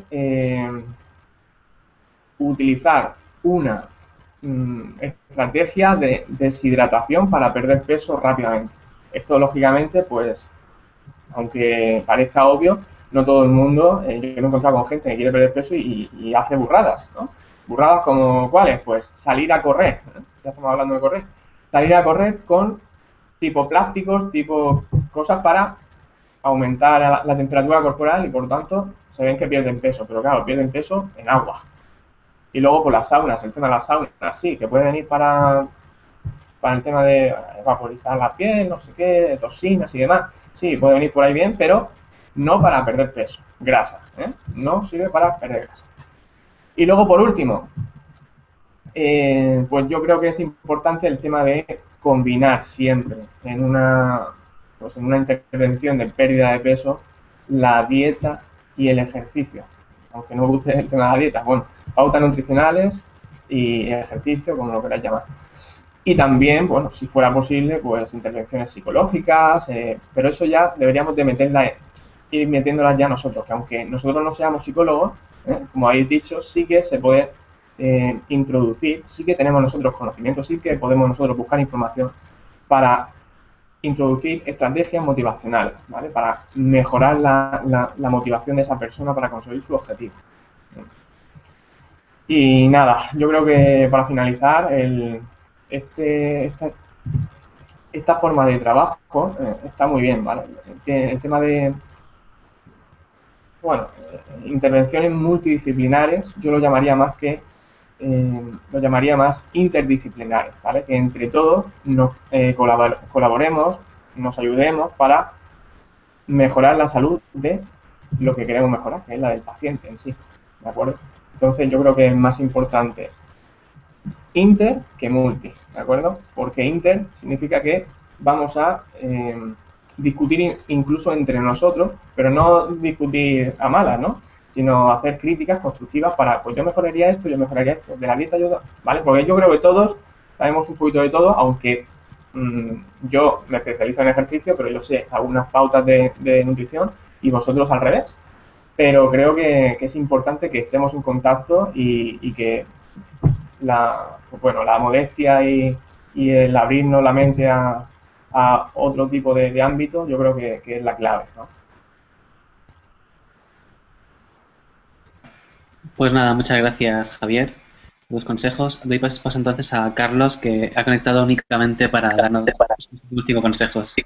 [SPEAKER 7] utilizar una estrategia de deshidratación para perder peso rápidamente. Esto, lógicamente, pues, aunque parezca obvio, no todo el mundo, yo me he encontrado con gente que quiere perder peso y hace burradas, ¿no? Burradas como, ¿cuáles? Pues salir a correr, ¿no? Ya estamos hablando de correr. Salir a correr con tipo plásticos, tipo cosas para aumentar la temperatura corporal y por lo tanto se ven que pierden peso, pero claro, pierden peso en agua. Y luego por las saunas, el tema de las saunas, sí, que puede venir para el tema de vaporizar la piel, no sé qué, toxinas y demás. Sí, puede venir por ahí bien, pero no para perder peso, grasa, ¿eh? No sirve para perder grasa. Y luego, por último, pues yo creo que es importante el tema de combinar siempre en una intervención de pérdida de peso la dieta y el ejercicio. Aunque no me guste el tema de la dieta, bueno, pautas nutricionales y ejercicio, como lo queráis llamar. Y también, bueno, si fuera posible, pues intervenciones psicológicas, pero eso ya deberíamos de ir metiéndolas ya nosotros, que aunque nosotros no seamos psicólogos, como habéis dicho, sí que se puede introducir, sí que tenemos nosotros conocimientos, sí que podemos nosotros buscar información para introducir estrategias motivacionales, ¿vale? Para mejorar la motivación de esa persona para conseguir su objetivo. Y nada, yo creo que para finalizar, esta forma de trabajo está muy bien, ¿vale? El tema de, bueno, intervenciones multidisciplinares, yo lo llamaría más interdisciplinares, ¿vale? Que entre todos nos colaboremos, nos ayudemos para mejorar la salud de lo que queremos mejorar, que es la del paciente en sí, ¿de acuerdo? Entonces yo creo que es más importante inter que multi, ¿de acuerdo? Porque inter significa que vamos a discutir incluso entre nosotros, pero no discutir a malas, ¿no? Sino hacer críticas constructivas para, pues yo mejoraría esto, de la dieta yo, ¿vale? Porque yo creo que todos sabemos un poquito de todo, aunque yo me especializo en ejercicio, pero yo sé algunas pautas de nutrición y vosotros al revés. Pero creo que es importante que estemos en contacto y que la modestia y el abrirnos la mente a otro tipo de ámbito, yo creo que es la clave, ¿no?
[SPEAKER 1] Pues nada, muchas gracias, Javier, por los consejos. Doy paso entonces a Carlos, que ha conectado únicamente para darnos los 5 consejos.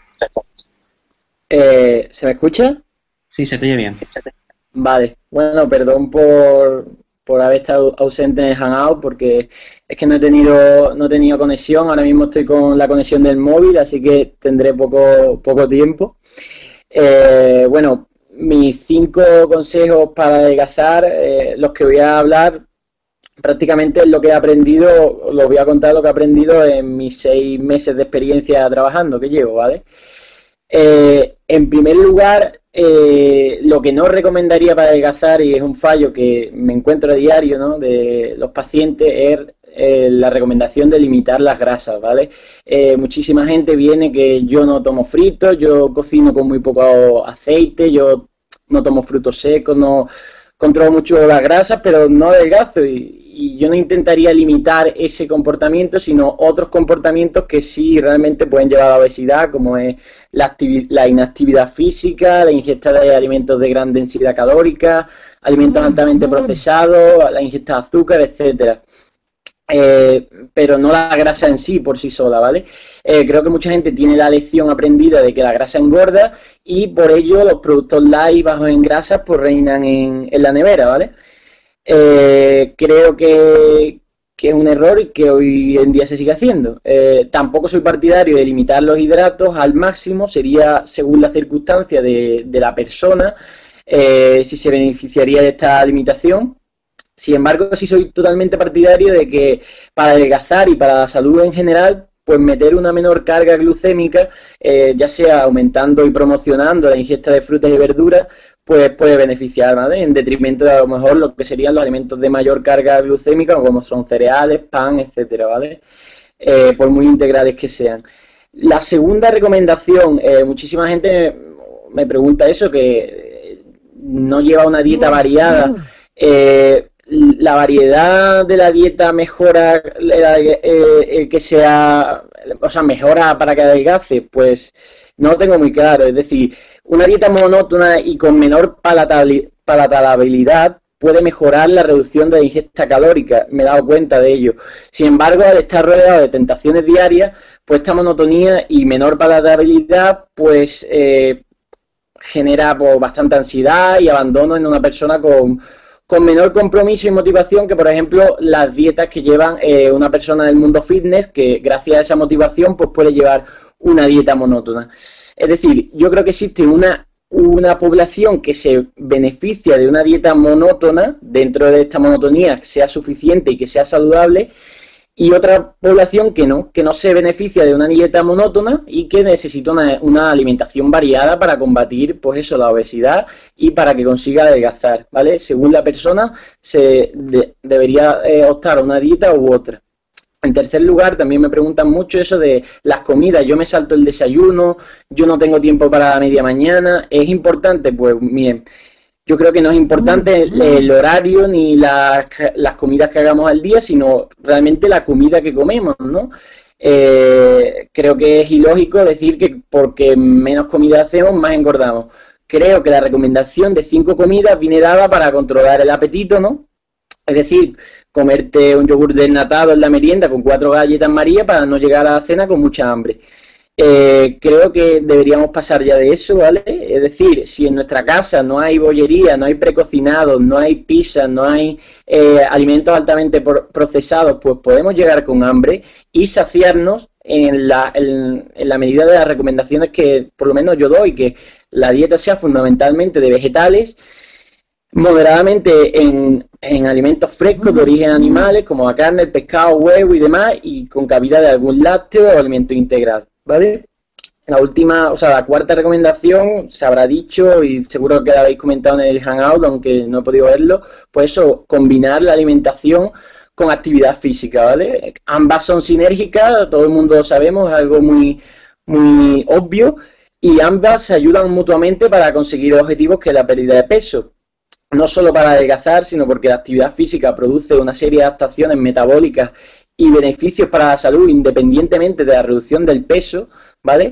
[SPEAKER 8] ¿Se me escucha?
[SPEAKER 1] Sí, se te oye bien.
[SPEAKER 8] Vale, bueno, perdón por haber estado ausente en el Hangout, porque es que no he tenido conexión. Ahora mismo estoy con la conexión del móvil, así que tendré poco tiempo. Bueno, mis 5 consejos para adelgazar, los que voy a hablar, prácticamente es lo que he aprendido, los voy a contar lo que he aprendido en mis 6 meses de experiencia trabajando que llevo, ¿vale? En primer lugar, lo que no recomendaría para adelgazar, y es un fallo que me encuentro a diario, ¿no?, de los pacientes, es la recomendación de limitar las grasas, ¿vale? Muchísima gente viene que yo no tomo fritos, yo cocino con muy poco aceite, yo no tomo frutos secos, no controlo mucho las grasas, pero no adelgazo, y yo no intentaría limitar ese comportamiento, sino otros comportamientos que sí realmente pueden llevar a la obesidad, como es la inactividad física, la ingesta de alimentos de gran densidad calórica, alimentos altamente procesados, la ingesta de azúcar, etcétera. Pero no la grasa en sí por sí sola, ¿vale? Creo que mucha gente tiene la lección aprendida de que la grasa engorda y por ello los productos light bajos en grasas pues reinan en la nevera, ¿vale? Creo que es un error y que hoy en día se sigue haciendo. Tampoco soy partidario de limitar los hidratos al máximo, sería según la circunstancia de la persona, si se beneficiaría de esta limitación. Sin embargo, sí soy totalmente partidario de que para adelgazar y para la salud en general, pues meter una menor carga glucémica, ya sea aumentando y promocionando la ingesta de frutas y verduras, pues puede beneficiar, ¿vale? En detrimento de a lo mejor lo que serían los alimentos de mayor carga glucémica, como son cereales, pan, etcétera, ¿vale? Por muy integrales que sean. La segunda recomendación, muchísima gente me pregunta eso, que no lleva una dieta variada. La variedad de la dieta mejora que sea, o sea, mejora para que adelgace, pues no lo tengo muy claro. Es decir, una dieta monótona y con menor palatabilidad puede mejorar la reducción de la ingesta calórica, me he dado cuenta de ello. Sin embargo, al estar rodeado de tentaciones diarias, pues esta monotonía y menor palatabilidad, pues genera pues, bastante ansiedad y abandono en una persona con menor compromiso y motivación que, por ejemplo, las dietas que llevan una persona del mundo fitness, que gracias a esa motivación pues puede llevar una dieta monótona. Es decir, yo creo que existe una población que se beneficia de una dieta monótona, dentro de esta monotonía que sea suficiente y que sea saludable, y otra población que no se beneficia de una dieta monótona y que necesita una alimentación variada para combatir, pues eso, la obesidad y para que consiga adelgazar, ¿vale? Según la persona, debería optar a una dieta u otra. En tercer lugar, también me preguntan mucho eso de las comidas. Yo me salto el desayuno, yo no tengo tiempo para la media mañana. ¿Es importante? Pues bien, yo creo que no es importante el horario ni las comidas que hagamos al día, sino realmente la comida que comemos, ¿no? Creo que es ilógico decir que porque menos comida hacemos, más engordamos. Creo que la recomendación de 5 comidas viene dada para controlar el apetito, ¿no? Es decir, comerte un yogur desnatado en la merienda con 4 galletas María para no llegar a la cena con mucha hambre. Creo que deberíamos pasar ya de eso, ¿vale? Es decir, si en nuestra casa no hay bollería, no hay precocinados, no hay pizza, no hay alimentos altamente procesados, pues podemos llegar con hambre y saciarnos en la medida de las recomendaciones que por lo menos yo doy, que la dieta sea fundamentalmente de vegetales, moderadamente en alimentos frescos de origen animales, como la carne, el pescado, huevo y demás, y con cavidad de algún lácteo o alimento integral, ¿vale? La última, o sea, la cuarta recomendación se habrá dicho y seguro que la habéis comentado en el Hangout, aunque no he podido verlo, pues eso, combinar la alimentación con actividad física, ¿vale? Ambas son sinérgicas, todo el mundo lo sabemos, es algo muy, muy obvio, y ambas se ayudan mutuamente para conseguir objetivos que es la pérdida de peso. No solo para adelgazar, sino porque la actividad física produce una serie de adaptaciones metabólicas y beneficios para la salud independientemente de la reducción del peso, ¿vale?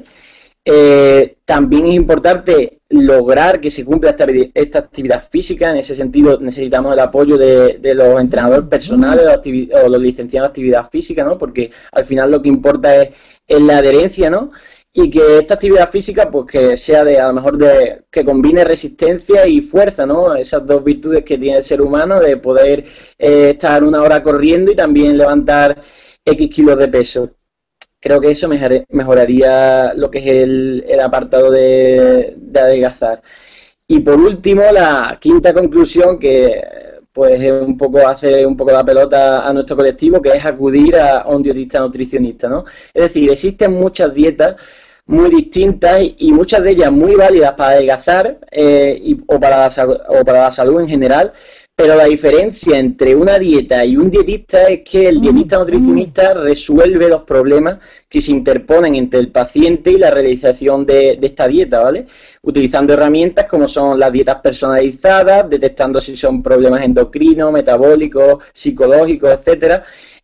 [SPEAKER 8] También es importante lograr que se cumpla esta actividad física. En ese sentido necesitamos el apoyo de los entrenadores personales o los licenciados en actividad física, ¿no? Porque al final lo que importa es la adherencia, ¿no? Y que esta actividad física, pues que sea a lo mejor que combine resistencia y fuerza, ¿no? Esas dos virtudes que tiene el ser humano de poder estar 1 hora corriendo y también levantar X kilos de peso. Creo que eso mejoraría lo que es el apartado de adelgazar. Y por último, la quinta conclusión, que pues es hace un poco la pelota a nuestro colectivo, que es acudir a un dietista nutricionista, ¿no? Es decir, existen muchas dietas muy distintas y muchas de ellas muy válidas para adelgazar o para la salud en general, pero la diferencia entre una dieta y un dietista es que el dietista nutricionista resuelve los problemas que se interponen entre el paciente y la realización de esta dieta, ¿vale? Utilizando herramientas como son las dietas personalizadas, detectando si son problemas endocrinos, metabólicos, psicológicos, etcétera.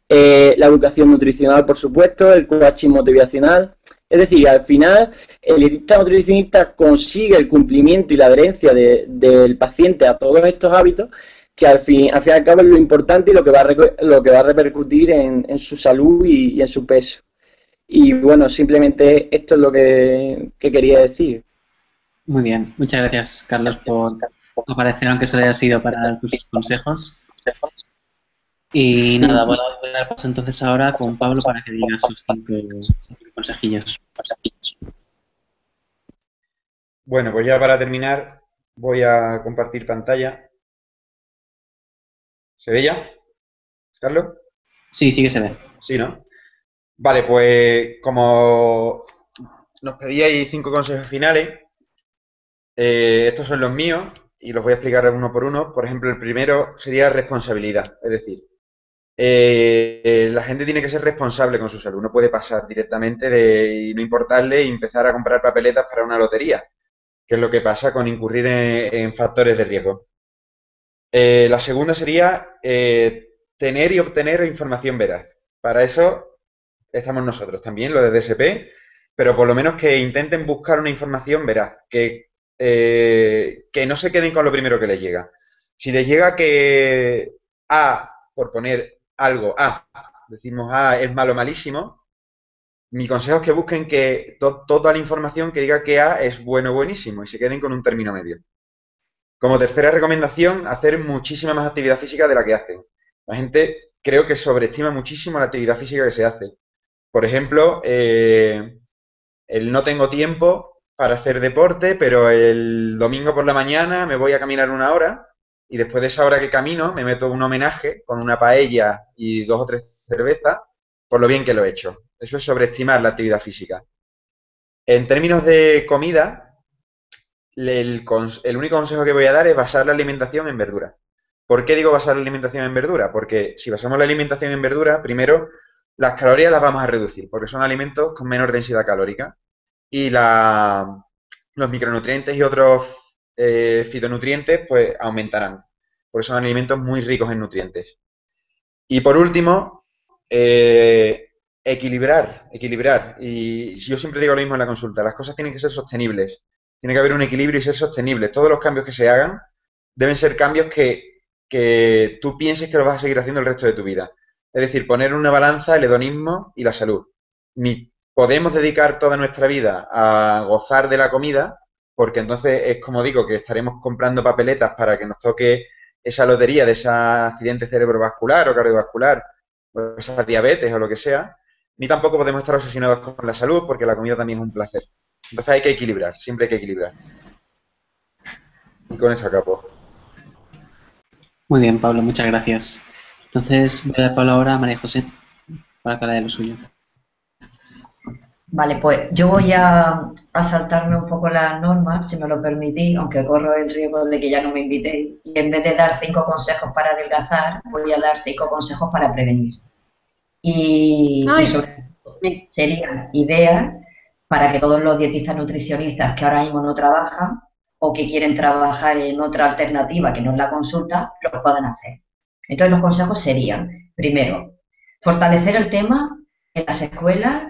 [SPEAKER 8] La educación nutricional, por supuesto, el coaching motivacional. Es decir, al final, el dietista nutricionista consigue el cumplimiento y la adherencia del paciente a todos estos hábitos, que al fin y al cabo es lo importante y lo que va a repercutir en su salud y en su peso. Y bueno, simplemente esto es lo que quería decir.
[SPEAKER 1] Muy bien, muchas gracias, Carlos, por aparecer, aunque solo haya sido para dar tus consejos. Y nada, voy a dar paso entonces ahora con Pablo para que diga sus 5 consejillos.
[SPEAKER 2] Bueno, pues ya para terminar voy a compartir pantalla. ¿Se ve ya, Carlos?
[SPEAKER 1] Sí, sí que se ve.
[SPEAKER 2] Sí, ¿no? Vale, pues como nos pedíais 5 consejos finales, estos son los míos y los voy a explicar uno por uno. Por ejemplo, el primero sería responsabilidad, es decir, la gente tiene que ser responsable con su salud, no puede pasar directamente y no importarle y empezar a comprar papeletas para una lotería, que es lo que pasa con incurrir en factores de riesgo. La segunda sería tener y obtener información veraz. Para eso estamos nosotros también, lo de DSP, pero por lo menos que intenten buscar una información veraz, que no se queden con lo primero que les llega. Si les llega que A, por poner algo, A, decimos A es malo, malísimo, mi consejo es que busquen que toda la información que diga que A es bueno, buenísimo, y se queden con un término medio. Como tercera recomendación, hacer muchísima más actividad física de la que hacen. La gente creo que sobreestima muchísimo la actividad física que se hace. Por ejemplo, el no tengo tiempo para hacer deporte, pero el domingo por la mañana me voy a caminar 1 hora y después de esa hora que camino me meto un homenaje con una paella y 2 o 3 cervezas por lo bien que lo he hecho. Eso es sobreestimar la actividad física. En términos de comida, el único consejo que voy a dar es basar la alimentación en verdura. ¿Por qué digo basar la alimentación en verdura? Porque si basamos la alimentación en verdura, primero las calorías las vamos a reducir, porque son alimentos con menor densidad calórica. Y los micronutrientes y otros fitonutrientes pues aumentarán, porque son alimentos muy ricos en nutrientes. Y por último, equilibrar. Y yo siempre digo lo mismo en la consulta, las cosas tienen que ser sostenibles. Tiene que haber un equilibrio y ser sostenibles. Todos los cambios que se hagan deben ser cambios que tú pienses que lo vas a seguir haciendo el resto de tu vida. Es decir, poner en una balanza el hedonismo y la salud. Ni podemos dedicar toda nuestra vida a gozar de la comida, porque entonces es como digo, que estaremos comprando papeletas para que nos toque esa lotería de ese accidente cerebrovascular o cardiovascular, o esa diabetes o lo que sea, ni tampoco podemos estar obsesionados con la salud, porque la comida también es un placer. Entonces hay que equilibrar, siempre hay que equilibrar. Y con eso acabo.
[SPEAKER 1] Muy bien, Pablo, muchas gracias. Entonces voy a dar Pablo ahora a María José para que hable de lo suyo.
[SPEAKER 6] Vale, pues yo voy a saltarme un poco las normas, si me lo permitís, aunque corro el riesgo de que ya no me invitéis. Y en vez de dar 5 consejos para adelgazar, voy a dar 5 consejos para prevenir. Y sobre todo serían ideas para que todos los dietistas nutricionistas que ahora mismo no trabajan o que quieren trabajar en otra alternativa que no es la consulta, lo puedan hacer. Entonces los consejos serían, primero, fortalecer el tema en las escuelas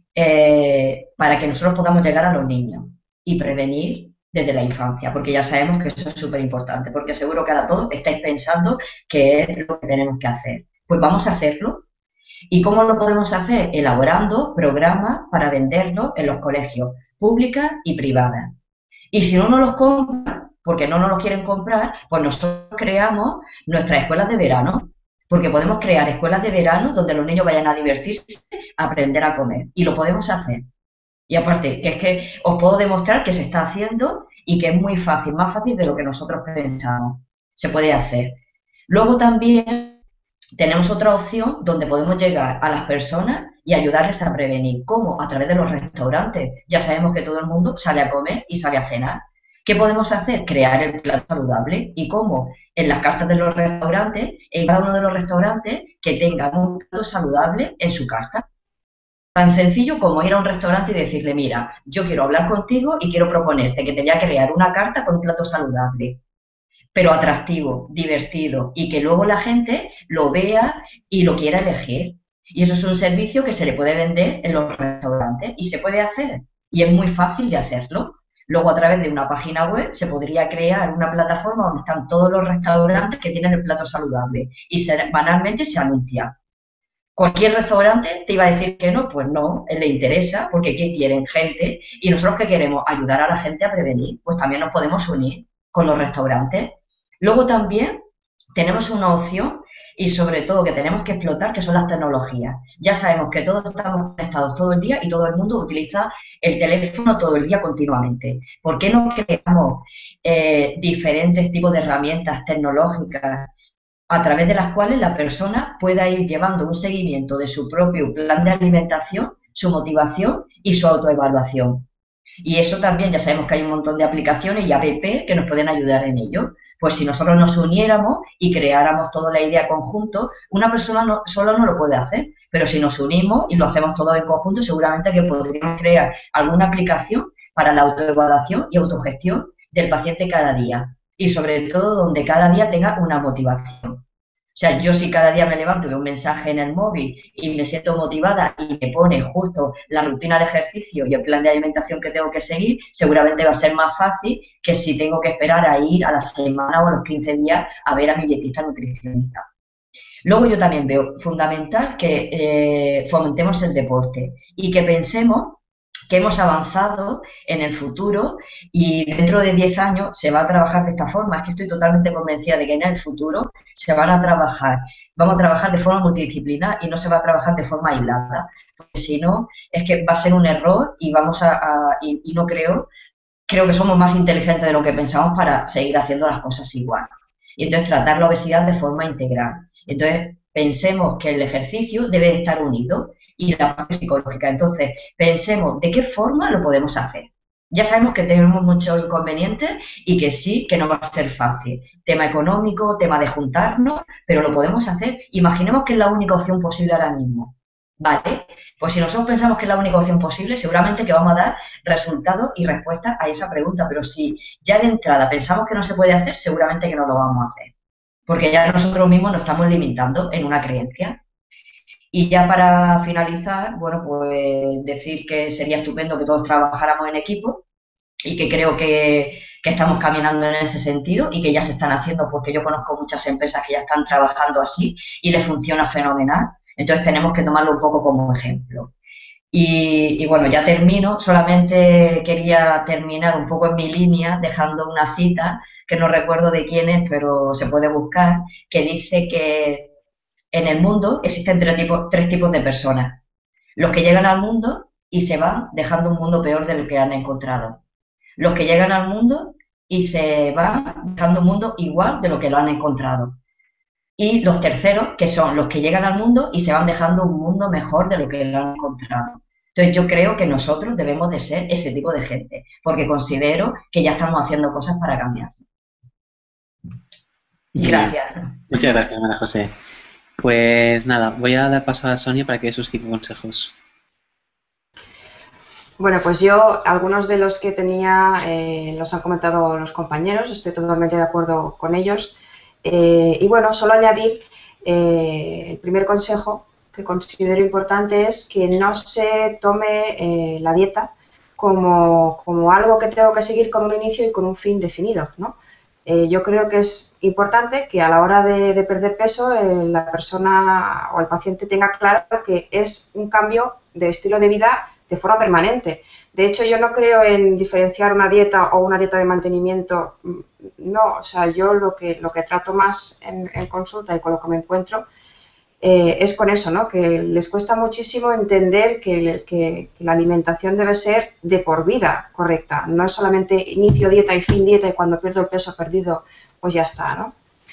[SPEAKER 6] para que nosotros podamos llegar a los niños y prevenir desde la infancia, porque ya sabemos que eso es súper importante, porque seguro que ahora todos estáis pensando que es lo que tenemos que hacer. Pues vamos a hacerlo. ¿Y cómo lo podemos hacer? Elaborando programas para venderlos en los colegios públicos y privados. Y si no nos los compran, porque no nos los quieren comprar, pues nosotros creamos nuestras escuelas de verano, porque podemos crear escuelas de verano donde los niños vayan a divertirse, a aprender a comer, y lo podemos hacer. Y aparte, que es que os puedo demostrar que se está haciendo y que es muy fácil, más fácil de lo que nosotros pensamos. Se puede hacer. Luego también tenemos otra opción donde podemos llegar a las personas y ayudarles a prevenir. ¿Cómo? A través de los restaurantes. Ya sabemos que todo el mundo sale a comer y sale a cenar. ¿Qué podemos hacer? Crear el plato saludable. ¿Y cómo? En las cartas de los restaurantes, en cada uno de los restaurantes, que tengan un plato saludable en su carta. Tan sencillo como ir a un restaurante y decirle, mira, yo quiero hablar contigo y quiero proponerte que te voy a crear una carta con un plato saludable, pero atractivo, divertido, y que luego la gente lo vea y lo quiera elegir. Y eso es un servicio que se le puede vender en los restaurantes y se puede hacer. Y es muy fácil de hacerlo. Luego, a través de una página web, se podría crear una plataforma donde están todos los restaurantes que tienen el plato saludable y semanalmente se anuncia. Cualquier restaurante te iba a decir que no, pues no, le interesa, porque ¿qué quieren? Gente. Y nosotros que queremos ayudar a la gente a prevenir, pues también nos podemos unir con los restaurantes. Luego también tenemos una opción y sobre todo que tenemos que explotar, que son las tecnologías. Ya sabemos que todos estamos conectados todo el día y todo el mundo utiliza el teléfono todo el día continuamente. ¿Por qué no creamos diferentes tipos de herramientas tecnológicas a través de las cuales la persona pueda ir llevando un seguimiento de su propio plan de alimentación, su motivación y su autoevaluación? Y eso también, ya sabemos que hay un montón de aplicaciones y app que nos pueden ayudar en ello. Pues si nosotros nos uniéramos y creáramos toda la idea conjunto, una persona solo no lo puede hacer, pero si nos unimos y lo hacemos todo en conjunto, seguramente que podríamos crear alguna aplicación para la autoevaluación y autogestión del paciente cada día. Y sobre todo donde cada día tenga una motivación. O sea, yo si cada día me levanto y veo un mensaje en el móvil y me siento motivada y me pone justo la rutina de ejercicio y el plan de alimentación que tengo que seguir, seguramente va a ser más fácil que si tengo que esperar a ir a la semana o a los 15 días a ver a mi dietista nutricionista. Luego yo también veo fundamental que fomentemos el deporte y que pensemos que hemos avanzado en el futuro y dentro de 10 años se va a trabajar de esta forma. Es que estoy totalmente convencida de que en el futuro vamos a trabajar de forma multidisciplinar y no se va a trabajar de forma aislada, porque si no, es que va a ser un error y y no creo que somos más inteligentes de lo que pensamos para seguir haciendo las cosas igual. Y entonces tratar la obesidad de forma integral. Entonces, pensemos que el ejercicio debe estar unido y la parte psicológica. Entonces, pensemos de qué forma lo podemos hacer. Ya sabemos que tenemos muchos inconvenientes y que sí, que no va a ser fácil. Tema económico, tema de juntarnos, pero lo podemos hacer. Imaginemos que es la única opción posible ahora mismo. Vale, pues si nosotros pensamos que es la única opción posible, seguramente que vamos a dar resultados y respuestas a esa pregunta, pero si ya de entrada pensamos que no se puede hacer, seguramente que no lo vamos a hacer, porque ya nosotros mismos nos estamos limitando en una creencia. Y ya para finalizar, bueno, pues decir que sería estupendo que todos trabajáramos en equipo y que creo que estamos caminando en ese sentido y que ya se están haciendo, porque yo conozco muchas empresas que ya están trabajando así y les funciona fenomenal. Entonces tenemos que tomarlo un poco como ejemplo. Y bueno, ya termino, solamente quería terminar un poco en mi línea dejando una cita que no recuerdo de quién es, pero se puede buscar, que dice que en el mundo existen tres tipos de personas. Los que llegan al mundo y se van dejando un mundo peor del que han encontrado. Los que llegan al mundo y se van dejando un mundo igual de lo que lo han encontrado. Y los terceros, que son los que llegan al mundo y se van dejando un mundo mejor de lo que lo han encontrado. Entonces yo creo que nosotros debemos de ser ese tipo de gente, porque considero que ya estamos haciendo cosas para cambiar. Y gracias.
[SPEAKER 1] Muchas gracias, María José. Pues nada, voy a dar paso a Sonia para que dé sus 5 consejos.
[SPEAKER 4] Bueno, pues yo, algunos de los que tenía los han comentado los compañeros, estoy totalmente de acuerdo con ellos. Y bueno, solo añadir el primer consejo que considero importante es que no se tome la dieta como algo que tengo que seguir con un inicio y con un fin definido, ¿no? Yo creo que es importante que a la hora de perder peso la persona o el paciente tenga claro que es un cambio de estilo de vida de forma permanente. De hecho, yo no creo en diferenciar una dieta o una dieta de mantenimiento. No, o sea, yo lo que trato más en consulta y con lo que me encuentro es con eso, ¿no? Que les cuesta muchísimo entender que la alimentación debe ser de por vida correcta. No es solamente inicio dieta y fin dieta y cuando pierdo el peso perdido, pues ya está, ¿no?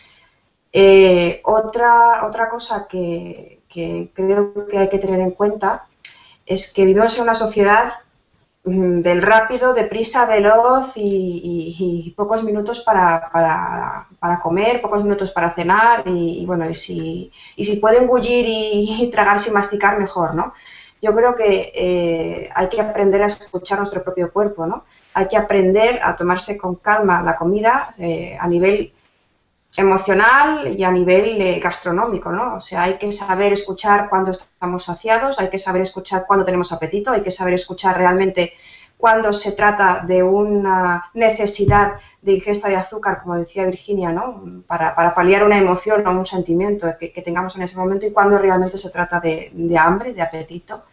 [SPEAKER 4] Otra cosa que creo que hay que tener en cuenta es que vivimos en una sociedad del rápido, deprisa, veloz y pocos minutos para comer, pocos minutos para cenar y bueno, y si puede engullir y tragar sin masticar, mejor, ¿no? Yo creo que hay que aprender a escuchar nuestro propio cuerpo, ¿no? Hay que aprender a tomarse con calma la comida a nivel emocional y a nivel gastronómico, ¿no? O sea, hay que saber escuchar cuando estamos saciados, hay que saber escuchar cuando tenemos apetito, hay que saber escuchar realmente cuando se trata de una necesidad de ingesta de azúcar, como decía Virginia, ¿no? Para paliar una emoción o un sentimiento que tengamos en ese momento y cuando realmente se trata de hambre, de apetito.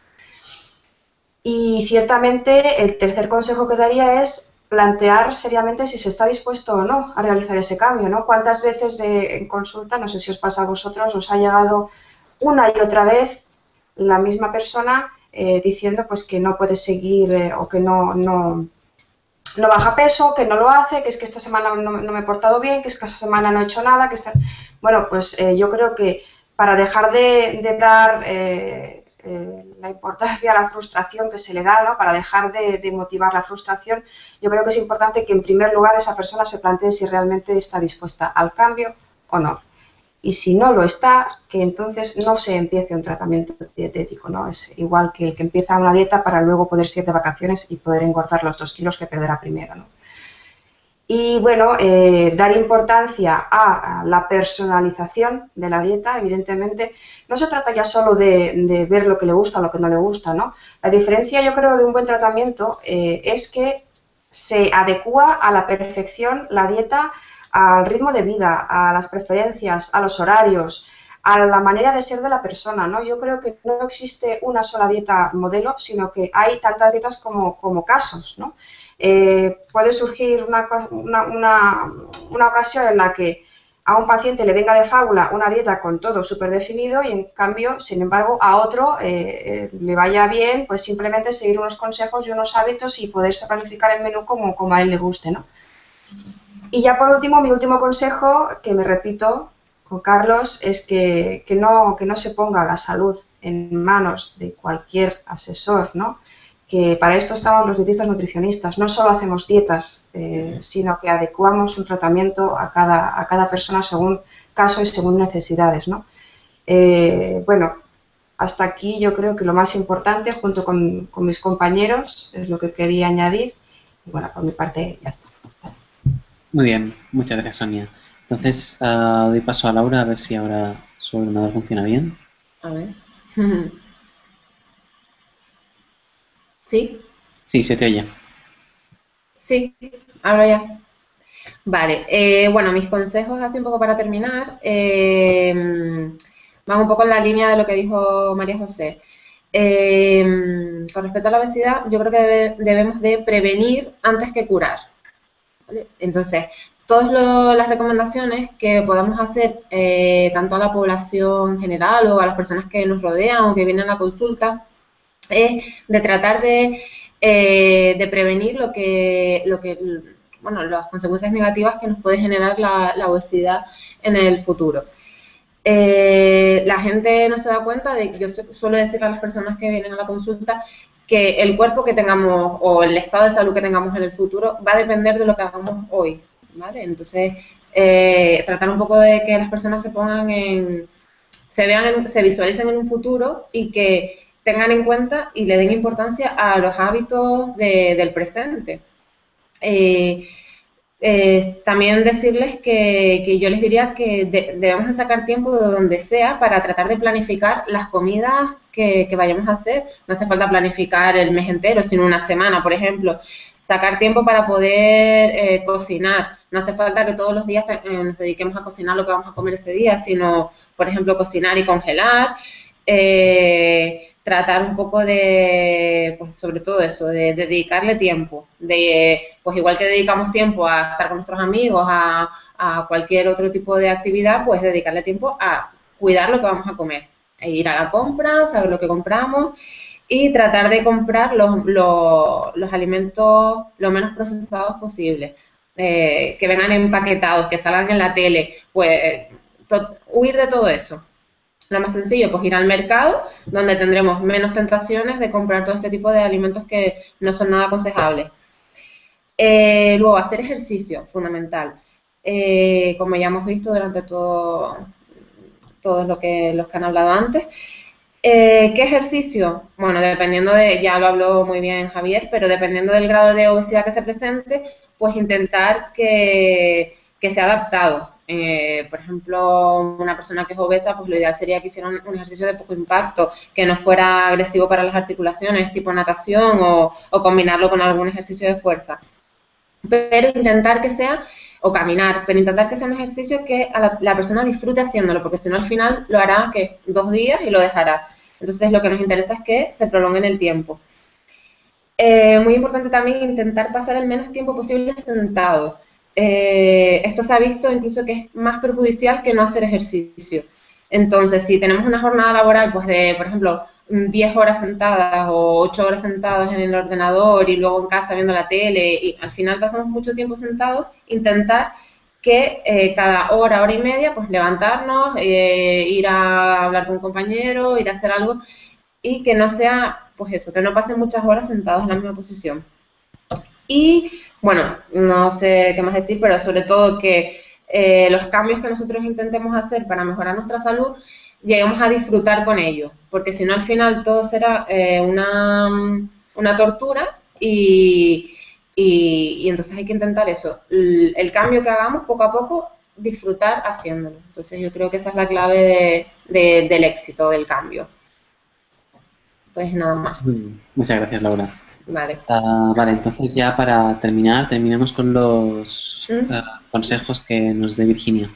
[SPEAKER 4] Y ciertamente el tercer consejo que daría es plantear seriamente si se está dispuesto o no a realizar ese cambio, ¿no? ¿Cuántas veces en consulta, no sé si os pasa a vosotros, os ha llegado una y otra vez la misma persona diciendo pues que no puede seguir o que no baja peso, que no lo hace, que es que esta semana no me he portado bien, que es que esta semana no he hecho nada, que bueno, pues yo creo que para dejar de dar la importancia a la frustración que se le da, ¿no? Para dejar de motivar la frustración, yo creo que es importante que en primer lugar esa persona se plantee si realmente está dispuesta al cambio o no. Y si no lo está, que entonces no se empiece un tratamiento dietético, ¿no? Es igual que el que empieza una dieta para luego poder ir de vacaciones y poder engordar los 2 kilos que perderá primero, ¿no? Y bueno, dar importancia a la personalización de la dieta, evidentemente, no se trata ya solo de ver lo que le gusta o lo que no le gusta, ¿no? La diferencia, yo creo, de un buen tratamiento es que se adecúa a la perfección la dieta al ritmo de vida, a las preferencias, a los horarios, a la manera de ser de la persona, ¿no? Yo creo que no existe una sola dieta modelo, sino que hay tantas dietas como casos, ¿no? Puede surgir una ocasión en la que a un paciente le venga de fábula una dieta con todo súper definido y en cambio, sin embargo, a otro le vaya bien pues simplemente seguir unos consejos y unos hábitos y poderse planificar el menú como a él le guste, ¿no? Y ya por último, mi último consejo, que me repito con Carlos, es que no se ponga la salud en manos de cualquier asesor, ¿no? Que para esto estamos los dietistas nutricionistas. No solo hacemos dietas, sino que adecuamos un tratamiento a cada persona según caso y según necesidades, ¿no? Bueno, hasta aquí yo creo que lo más importante, junto con mis compañeros, es lo que quería añadir. Y bueno, por mi parte ya está.
[SPEAKER 1] Muy bien, muchas gracias, Sonia. Entonces, doy paso a Laura a ver si ahora su ordenador funciona bien.
[SPEAKER 3] A ver. ¿Sí?
[SPEAKER 1] Sí, se te oye.
[SPEAKER 3] Sí, hablo ya. Vale, bueno, mis consejos así un poco para terminar van un poco en la línea de lo que dijo María José. Con respecto a la obesidad, yo creo que debemos de prevenir antes que curar, ¿vale? Entonces, todas las recomendaciones que podamos hacer tanto a la población general o a las personas que nos rodean o que vienen a la consulta es de tratar de prevenir bueno, las consecuencias negativas que nos puede generar la obesidad en el futuro. La gente no se da cuenta yo suelo decirle a las personas que vienen a la consulta que el cuerpo que tengamos o el estado de salud que tengamos en el futuro va a depender de lo que hagamos hoy, ¿vale? Entonces, tratar un poco de que las personas se visualicen en un futuro y que tengan en cuenta y le den importancia a los hábitos del presente. También decirles que yo les diría que debemos de sacar tiempo de donde sea para tratar de planificar las comidas que vayamos a hacer. No hace falta planificar el mes entero, sino una semana, por ejemplo. Sacar tiempo para poder cocinar. No hace falta que todos los días nos dediquemos a cocinar lo que vamos a comer ese día, sino, por ejemplo, cocinar y congelar. Tratar un poco pues sobre todo eso, de dedicarle tiempo, pues igual que dedicamos tiempo a estar con nuestros amigos, a cualquier otro tipo de actividad, pues dedicarle tiempo a cuidar lo que vamos a comer, ir a la compra, saber lo que compramos y tratar de comprar los alimentos lo menos procesados posible, que vengan empaquetados, que salgan en la tele, pues huir de todo eso. Lo más sencillo, pues ir al mercado, donde tendremos menos tentaciones de comprar todo este tipo de alimentos que no son nada aconsejables. Luego, hacer ejercicio, fundamental. Como ya hemos visto durante todos los que han hablado antes. ¿Qué ejercicio? Bueno, dependiendo ya lo habló muy bien Javier, pero dependiendo del grado de obesidad que se presente, pues intentar que sea adaptado. Por ejemplo, una persona que es obesa, pues lo ideal sería que hiciera un ejercicio de poco impacto, que no fuera agresivo para las articulaciones, tipo natación o combinarlo con algún ejercicio de fuerza. Pero intentar que sea, o caminar, pero intentar que sea un ejercicio que la persona disfrute haciéndolo, porque si no al final lo hará que 2 días y lo dejará. Entonces lo que nos interesa es que se prolongue en el tiempo. Muy importante también intentar pasar el menos tiempo posible sentado. Esto se ha visto incluso que es más perjudicial que no hacer ejercicio. Entonces, si tenemos una jornada laboral pues de, por ejemplo, 10 horas sentadas o 8 horas sentadas en el ordenador y luego en casa viendo la tele y al final pasamos mucho tiempo sentados, intentar que cada hora, hora y media, pues levantarnos, ir a hablar con un compañero, ir a hacer algo y que no sea, pues eso, que no pasen muchas horas sentados en la misma posición. Y, bueno, no sé qué más decir, pero sobre todo que los cambios que nosotros intentemos hacer para mejorar nuestra salud, lleguemos a disfrutar con ello, porque si no al final todo será una tortura y entonces hay que intentar eso, el cambio que hagamos poco a poco, disfrutar haciéndolo. Entonces yo creo que esa es la clave del éxito, del cambio. Pues nada más.
[SPEAKER 1] Muchas gracias, Laura.
[SPEAKER 3] Vale.
[SPEAKER 1] Vale, entonces ya para terminamos con los consejos que nos dé Virginia.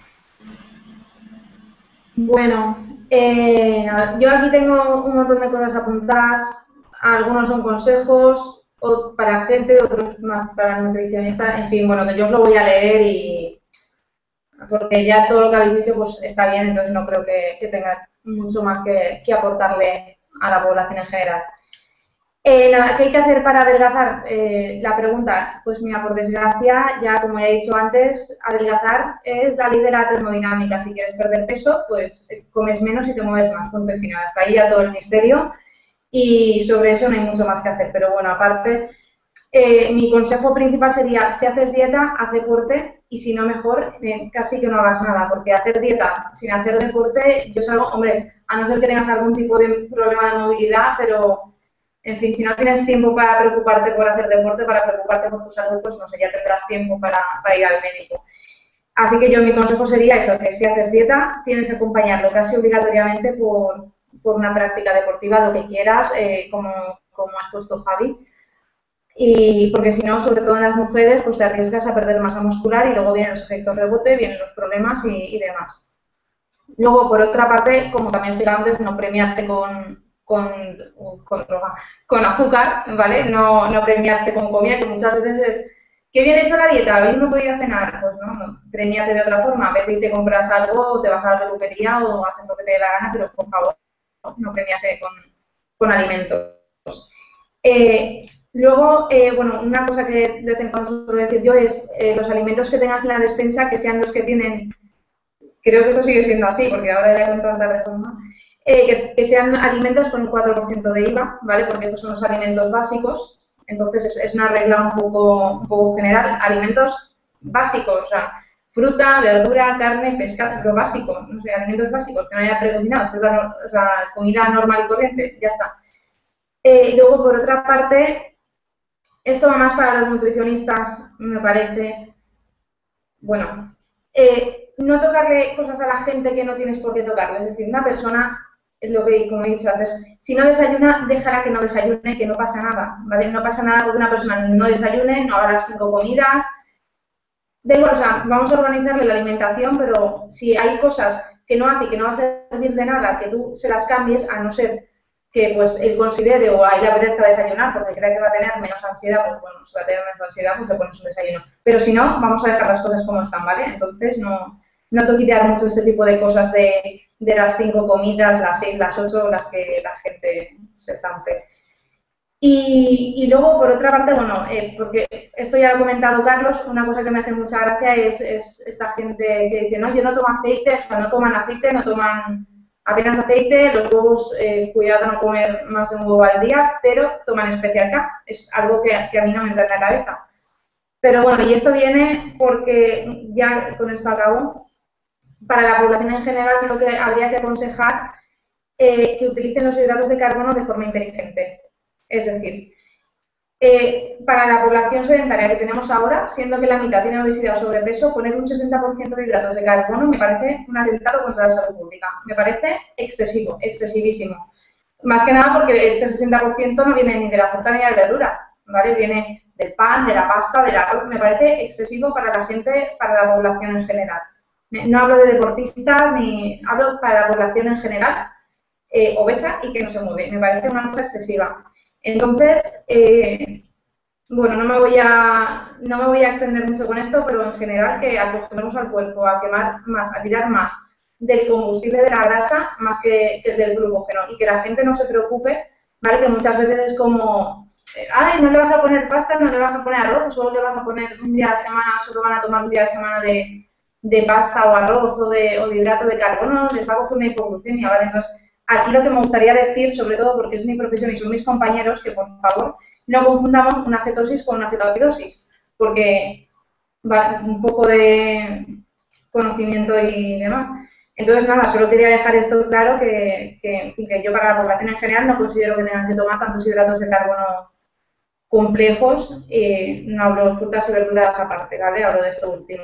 [SPEAKER 5] Bueno, yo aquí tengo un montón de cosas apuntadas. Algunos son consejos para gente, otros más para nutricionistas. En fin, bueno, que yo os lo voy a leer porque ya todo lo que habéis dicho pues está bien, entonces no creo que tenga mucho más que aportarle a la población en general. Nada, ¿qué hay que hacer para adelgazar? La pregunta, pues mira, por desgracia, ya como he dicho antes, adelgazar es la ley de la termodinámica. Si quieres perder peso, pues comes menos y te mueves más, punto y final. Hasta ahí ya todo el misterio y sobre eso no hay mucho más que hacer. Pero bueno, aparte, mi consejo principal sería, si haces dieta, haz deporte y si no mejor, casi que no hagas nada, porque hacer dieta sin hacer deporte, yo salgo, hombre, a no ser que tengas algún tipo de problema de movilidad, pero en fin, si no tienes tiempo para preocuparte por hacer deporte, para preocuparte por tu salud, pues no sé, ya tendrás tiempo para ir al médico. Así que yo mi consejo sería eso, que si haces dieta, tienes que acompañarlo casi obligatoriamente por una práctica deportiva, lo que quieras, como has puesto Javi. Y porque si no, sobre todo en las mujeres, pues te arriesgas a perder masa muscular y luego vienen los efectos rebote, vienen los problemas y demás. Luego, por otra parte, como también explicaba antes, no premiarse con azúcar, ¿vale? No premiarse con comida, que muchas veces es, ¿qué bien hecho la dieta? ¿Hoy no puedo ir a cenar? Pues no, premiate de otra forma. A veces y te compras algo, o te vas a la peluquería o haces lo que te dé la gana, pero por favor, no premiarse con alimentos. Luego, bueno, una cosa que de vez en cuando suelo decir yo es los alimentos que tengas en la despensa que sean los que tienen, creo que esto sigue siendo así, porque ahora ya con tanta reforma, que sean alimentos con un 4% de IVA, ¿vale? Porque estos son los alimentos básicos, entonces es una regla un poco general, alimentos básicos, o sea, fruta, verdura, carne, pescado, lo básico, no sé, alimentos básicos, que no haya precocinado, fruta, o sea, comida normal y corriente, ya está. Luego, por otra parte, esto va más para los nutricionistas, me parece. Bueno, no tocarle cosas a la gente que no tienes por qué tocarle. Es decir, una persona, es lo que, como he dicho antes, si no desayuna, déjala que no desayune, que no pasa nada, ¿vale? No pasa nada porque una persona no desayune, no haga las 5 comidas. Da igual, o sea, vamos a organizarle la alimentación, pero si hay cosas que no hace y que no va a servir de nada, que tú se las cambies, a no ser que pues él considere o a él le apetezca desayunar porque cree que va a tener menos ansiedad, pues bueno, si va a tener menos ansiedad, pues le pones un desayuno. Pero si no, vamos a dejar las cosas como están, ¿vale? Entonces no toquitear mucho este tipo de cosas de las 5 comidas, las 6, las 8, las que la gente se zampe. Y luego, por otra parte, bueno, porque esto ya lo ha comentado Carlos, una cosa que me hace mucha gracia es esta gente que dice, no, yo no tomo aceite, o sea, no toman aceite, no toman apenas aceite, los huevos, cuidado no comer más de un huevo al día, pero toman especial K, es algo que a mí no me entra en la cabeza. Pero bueno, y esto viene porque, ya con esto acabo, para la población en general creo que habría que aconsejar que utilicen los hidratos de carbono de forma inteligente. Es decir, para la población sedentaria que tenemos ahora, siendo que la mitad tiene obesidad o sobrepeso, poner un 60% de hidratos de carbono me parece un atentado contra la salud pública. Me parece excesivo, excesivísimo. Más que nada porque este 60% no viene ni de la fruta ni de la verdura, ¿vale? Viene del pan, de la pasta, del arroz. Me parece excesivo para la gente, para la población en general. No hablo de deportistas, ni hablo para la población en general, obesa y que no se mueve. Me parece una cosa excesiva. Entonces, bueno, no me voy a extender mucho con esto, pero en general que acostumbremos al cuerpo a quemar más, a tirar más del combustible de la grasa más que del glucógeno y que la gente no se preocupe, ¿vale? Que muchas veces es como, ay, no le vas a poner pasta, no le vas a poner arroz, solo le vas a poner un día a la semana, solo van a tomar un día a la semana de pasta o arroz o de hidrato de carbono, les va a coger una hipoglucemia, ¿vale? Entonces, aquí lo que me gustaría decir, sobre todo porque es mi profesión y son mis compañeros, que por favor no confundamos una cetosis con una cetoacidosis, porque va un poco de conocimiento y demás. Entonces, nada, solo quería dejar esto claro, que yo para la población en general no considero que tengan que tomar tantos hidratos de carbono complejos, no hablo de frutas y verduras aparte, ¿vale? Hablo de esto último.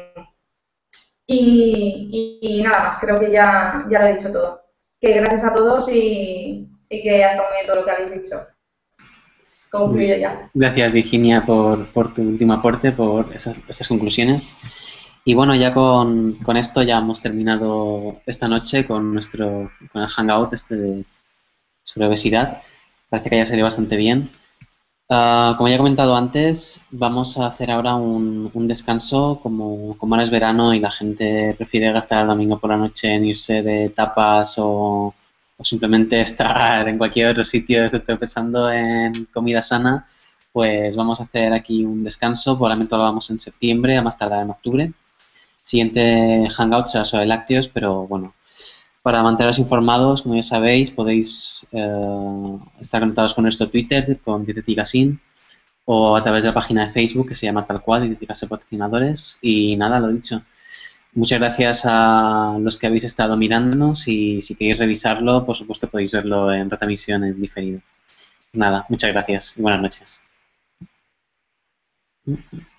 [SPEAKER 5] Y nada más, creo que ya lo he dicho todo. Que gracias a todos y que ha estado muy bien todo lo que habéis dicho. Concluyo ya.
[SPEAKER 1] Gracias, Virginia, por tu último aporte, por estas conclusiones. Y bueno, ya con esto ya hemos terminado esta noche con el hangout sobre obesidad. Parece que haya salido bastante bien. Como ya he comentado antes, vamos a hacer ahora un descanso. Como ahora es verano y la gente prefiere gastar el domingo por la noche en irse de tapas o simplemente estar en cualquier otro sitio, excepto pensando en comida sana, pues vamos a hacer aquí un descanso. Probablemente lo hagamos en septiembre, a más tardar en octubre. Siguiente hangout será sobre lácteos, pero bueno, para manteneros informados, como ya sabéis, podéis estar conectados con nuestro Twitter, con Dietética Sin, o a través de la página de Facebook que se llama tal cual, Dietéticas y Patrocinadores. Y nada, lo dicho. Muchas gracias a los que habéis estado mirándonos y si queréis revisarlo, por supuesto podéis verlo en retransmisión en diferido. Nada, muchas gracias y buenas noches.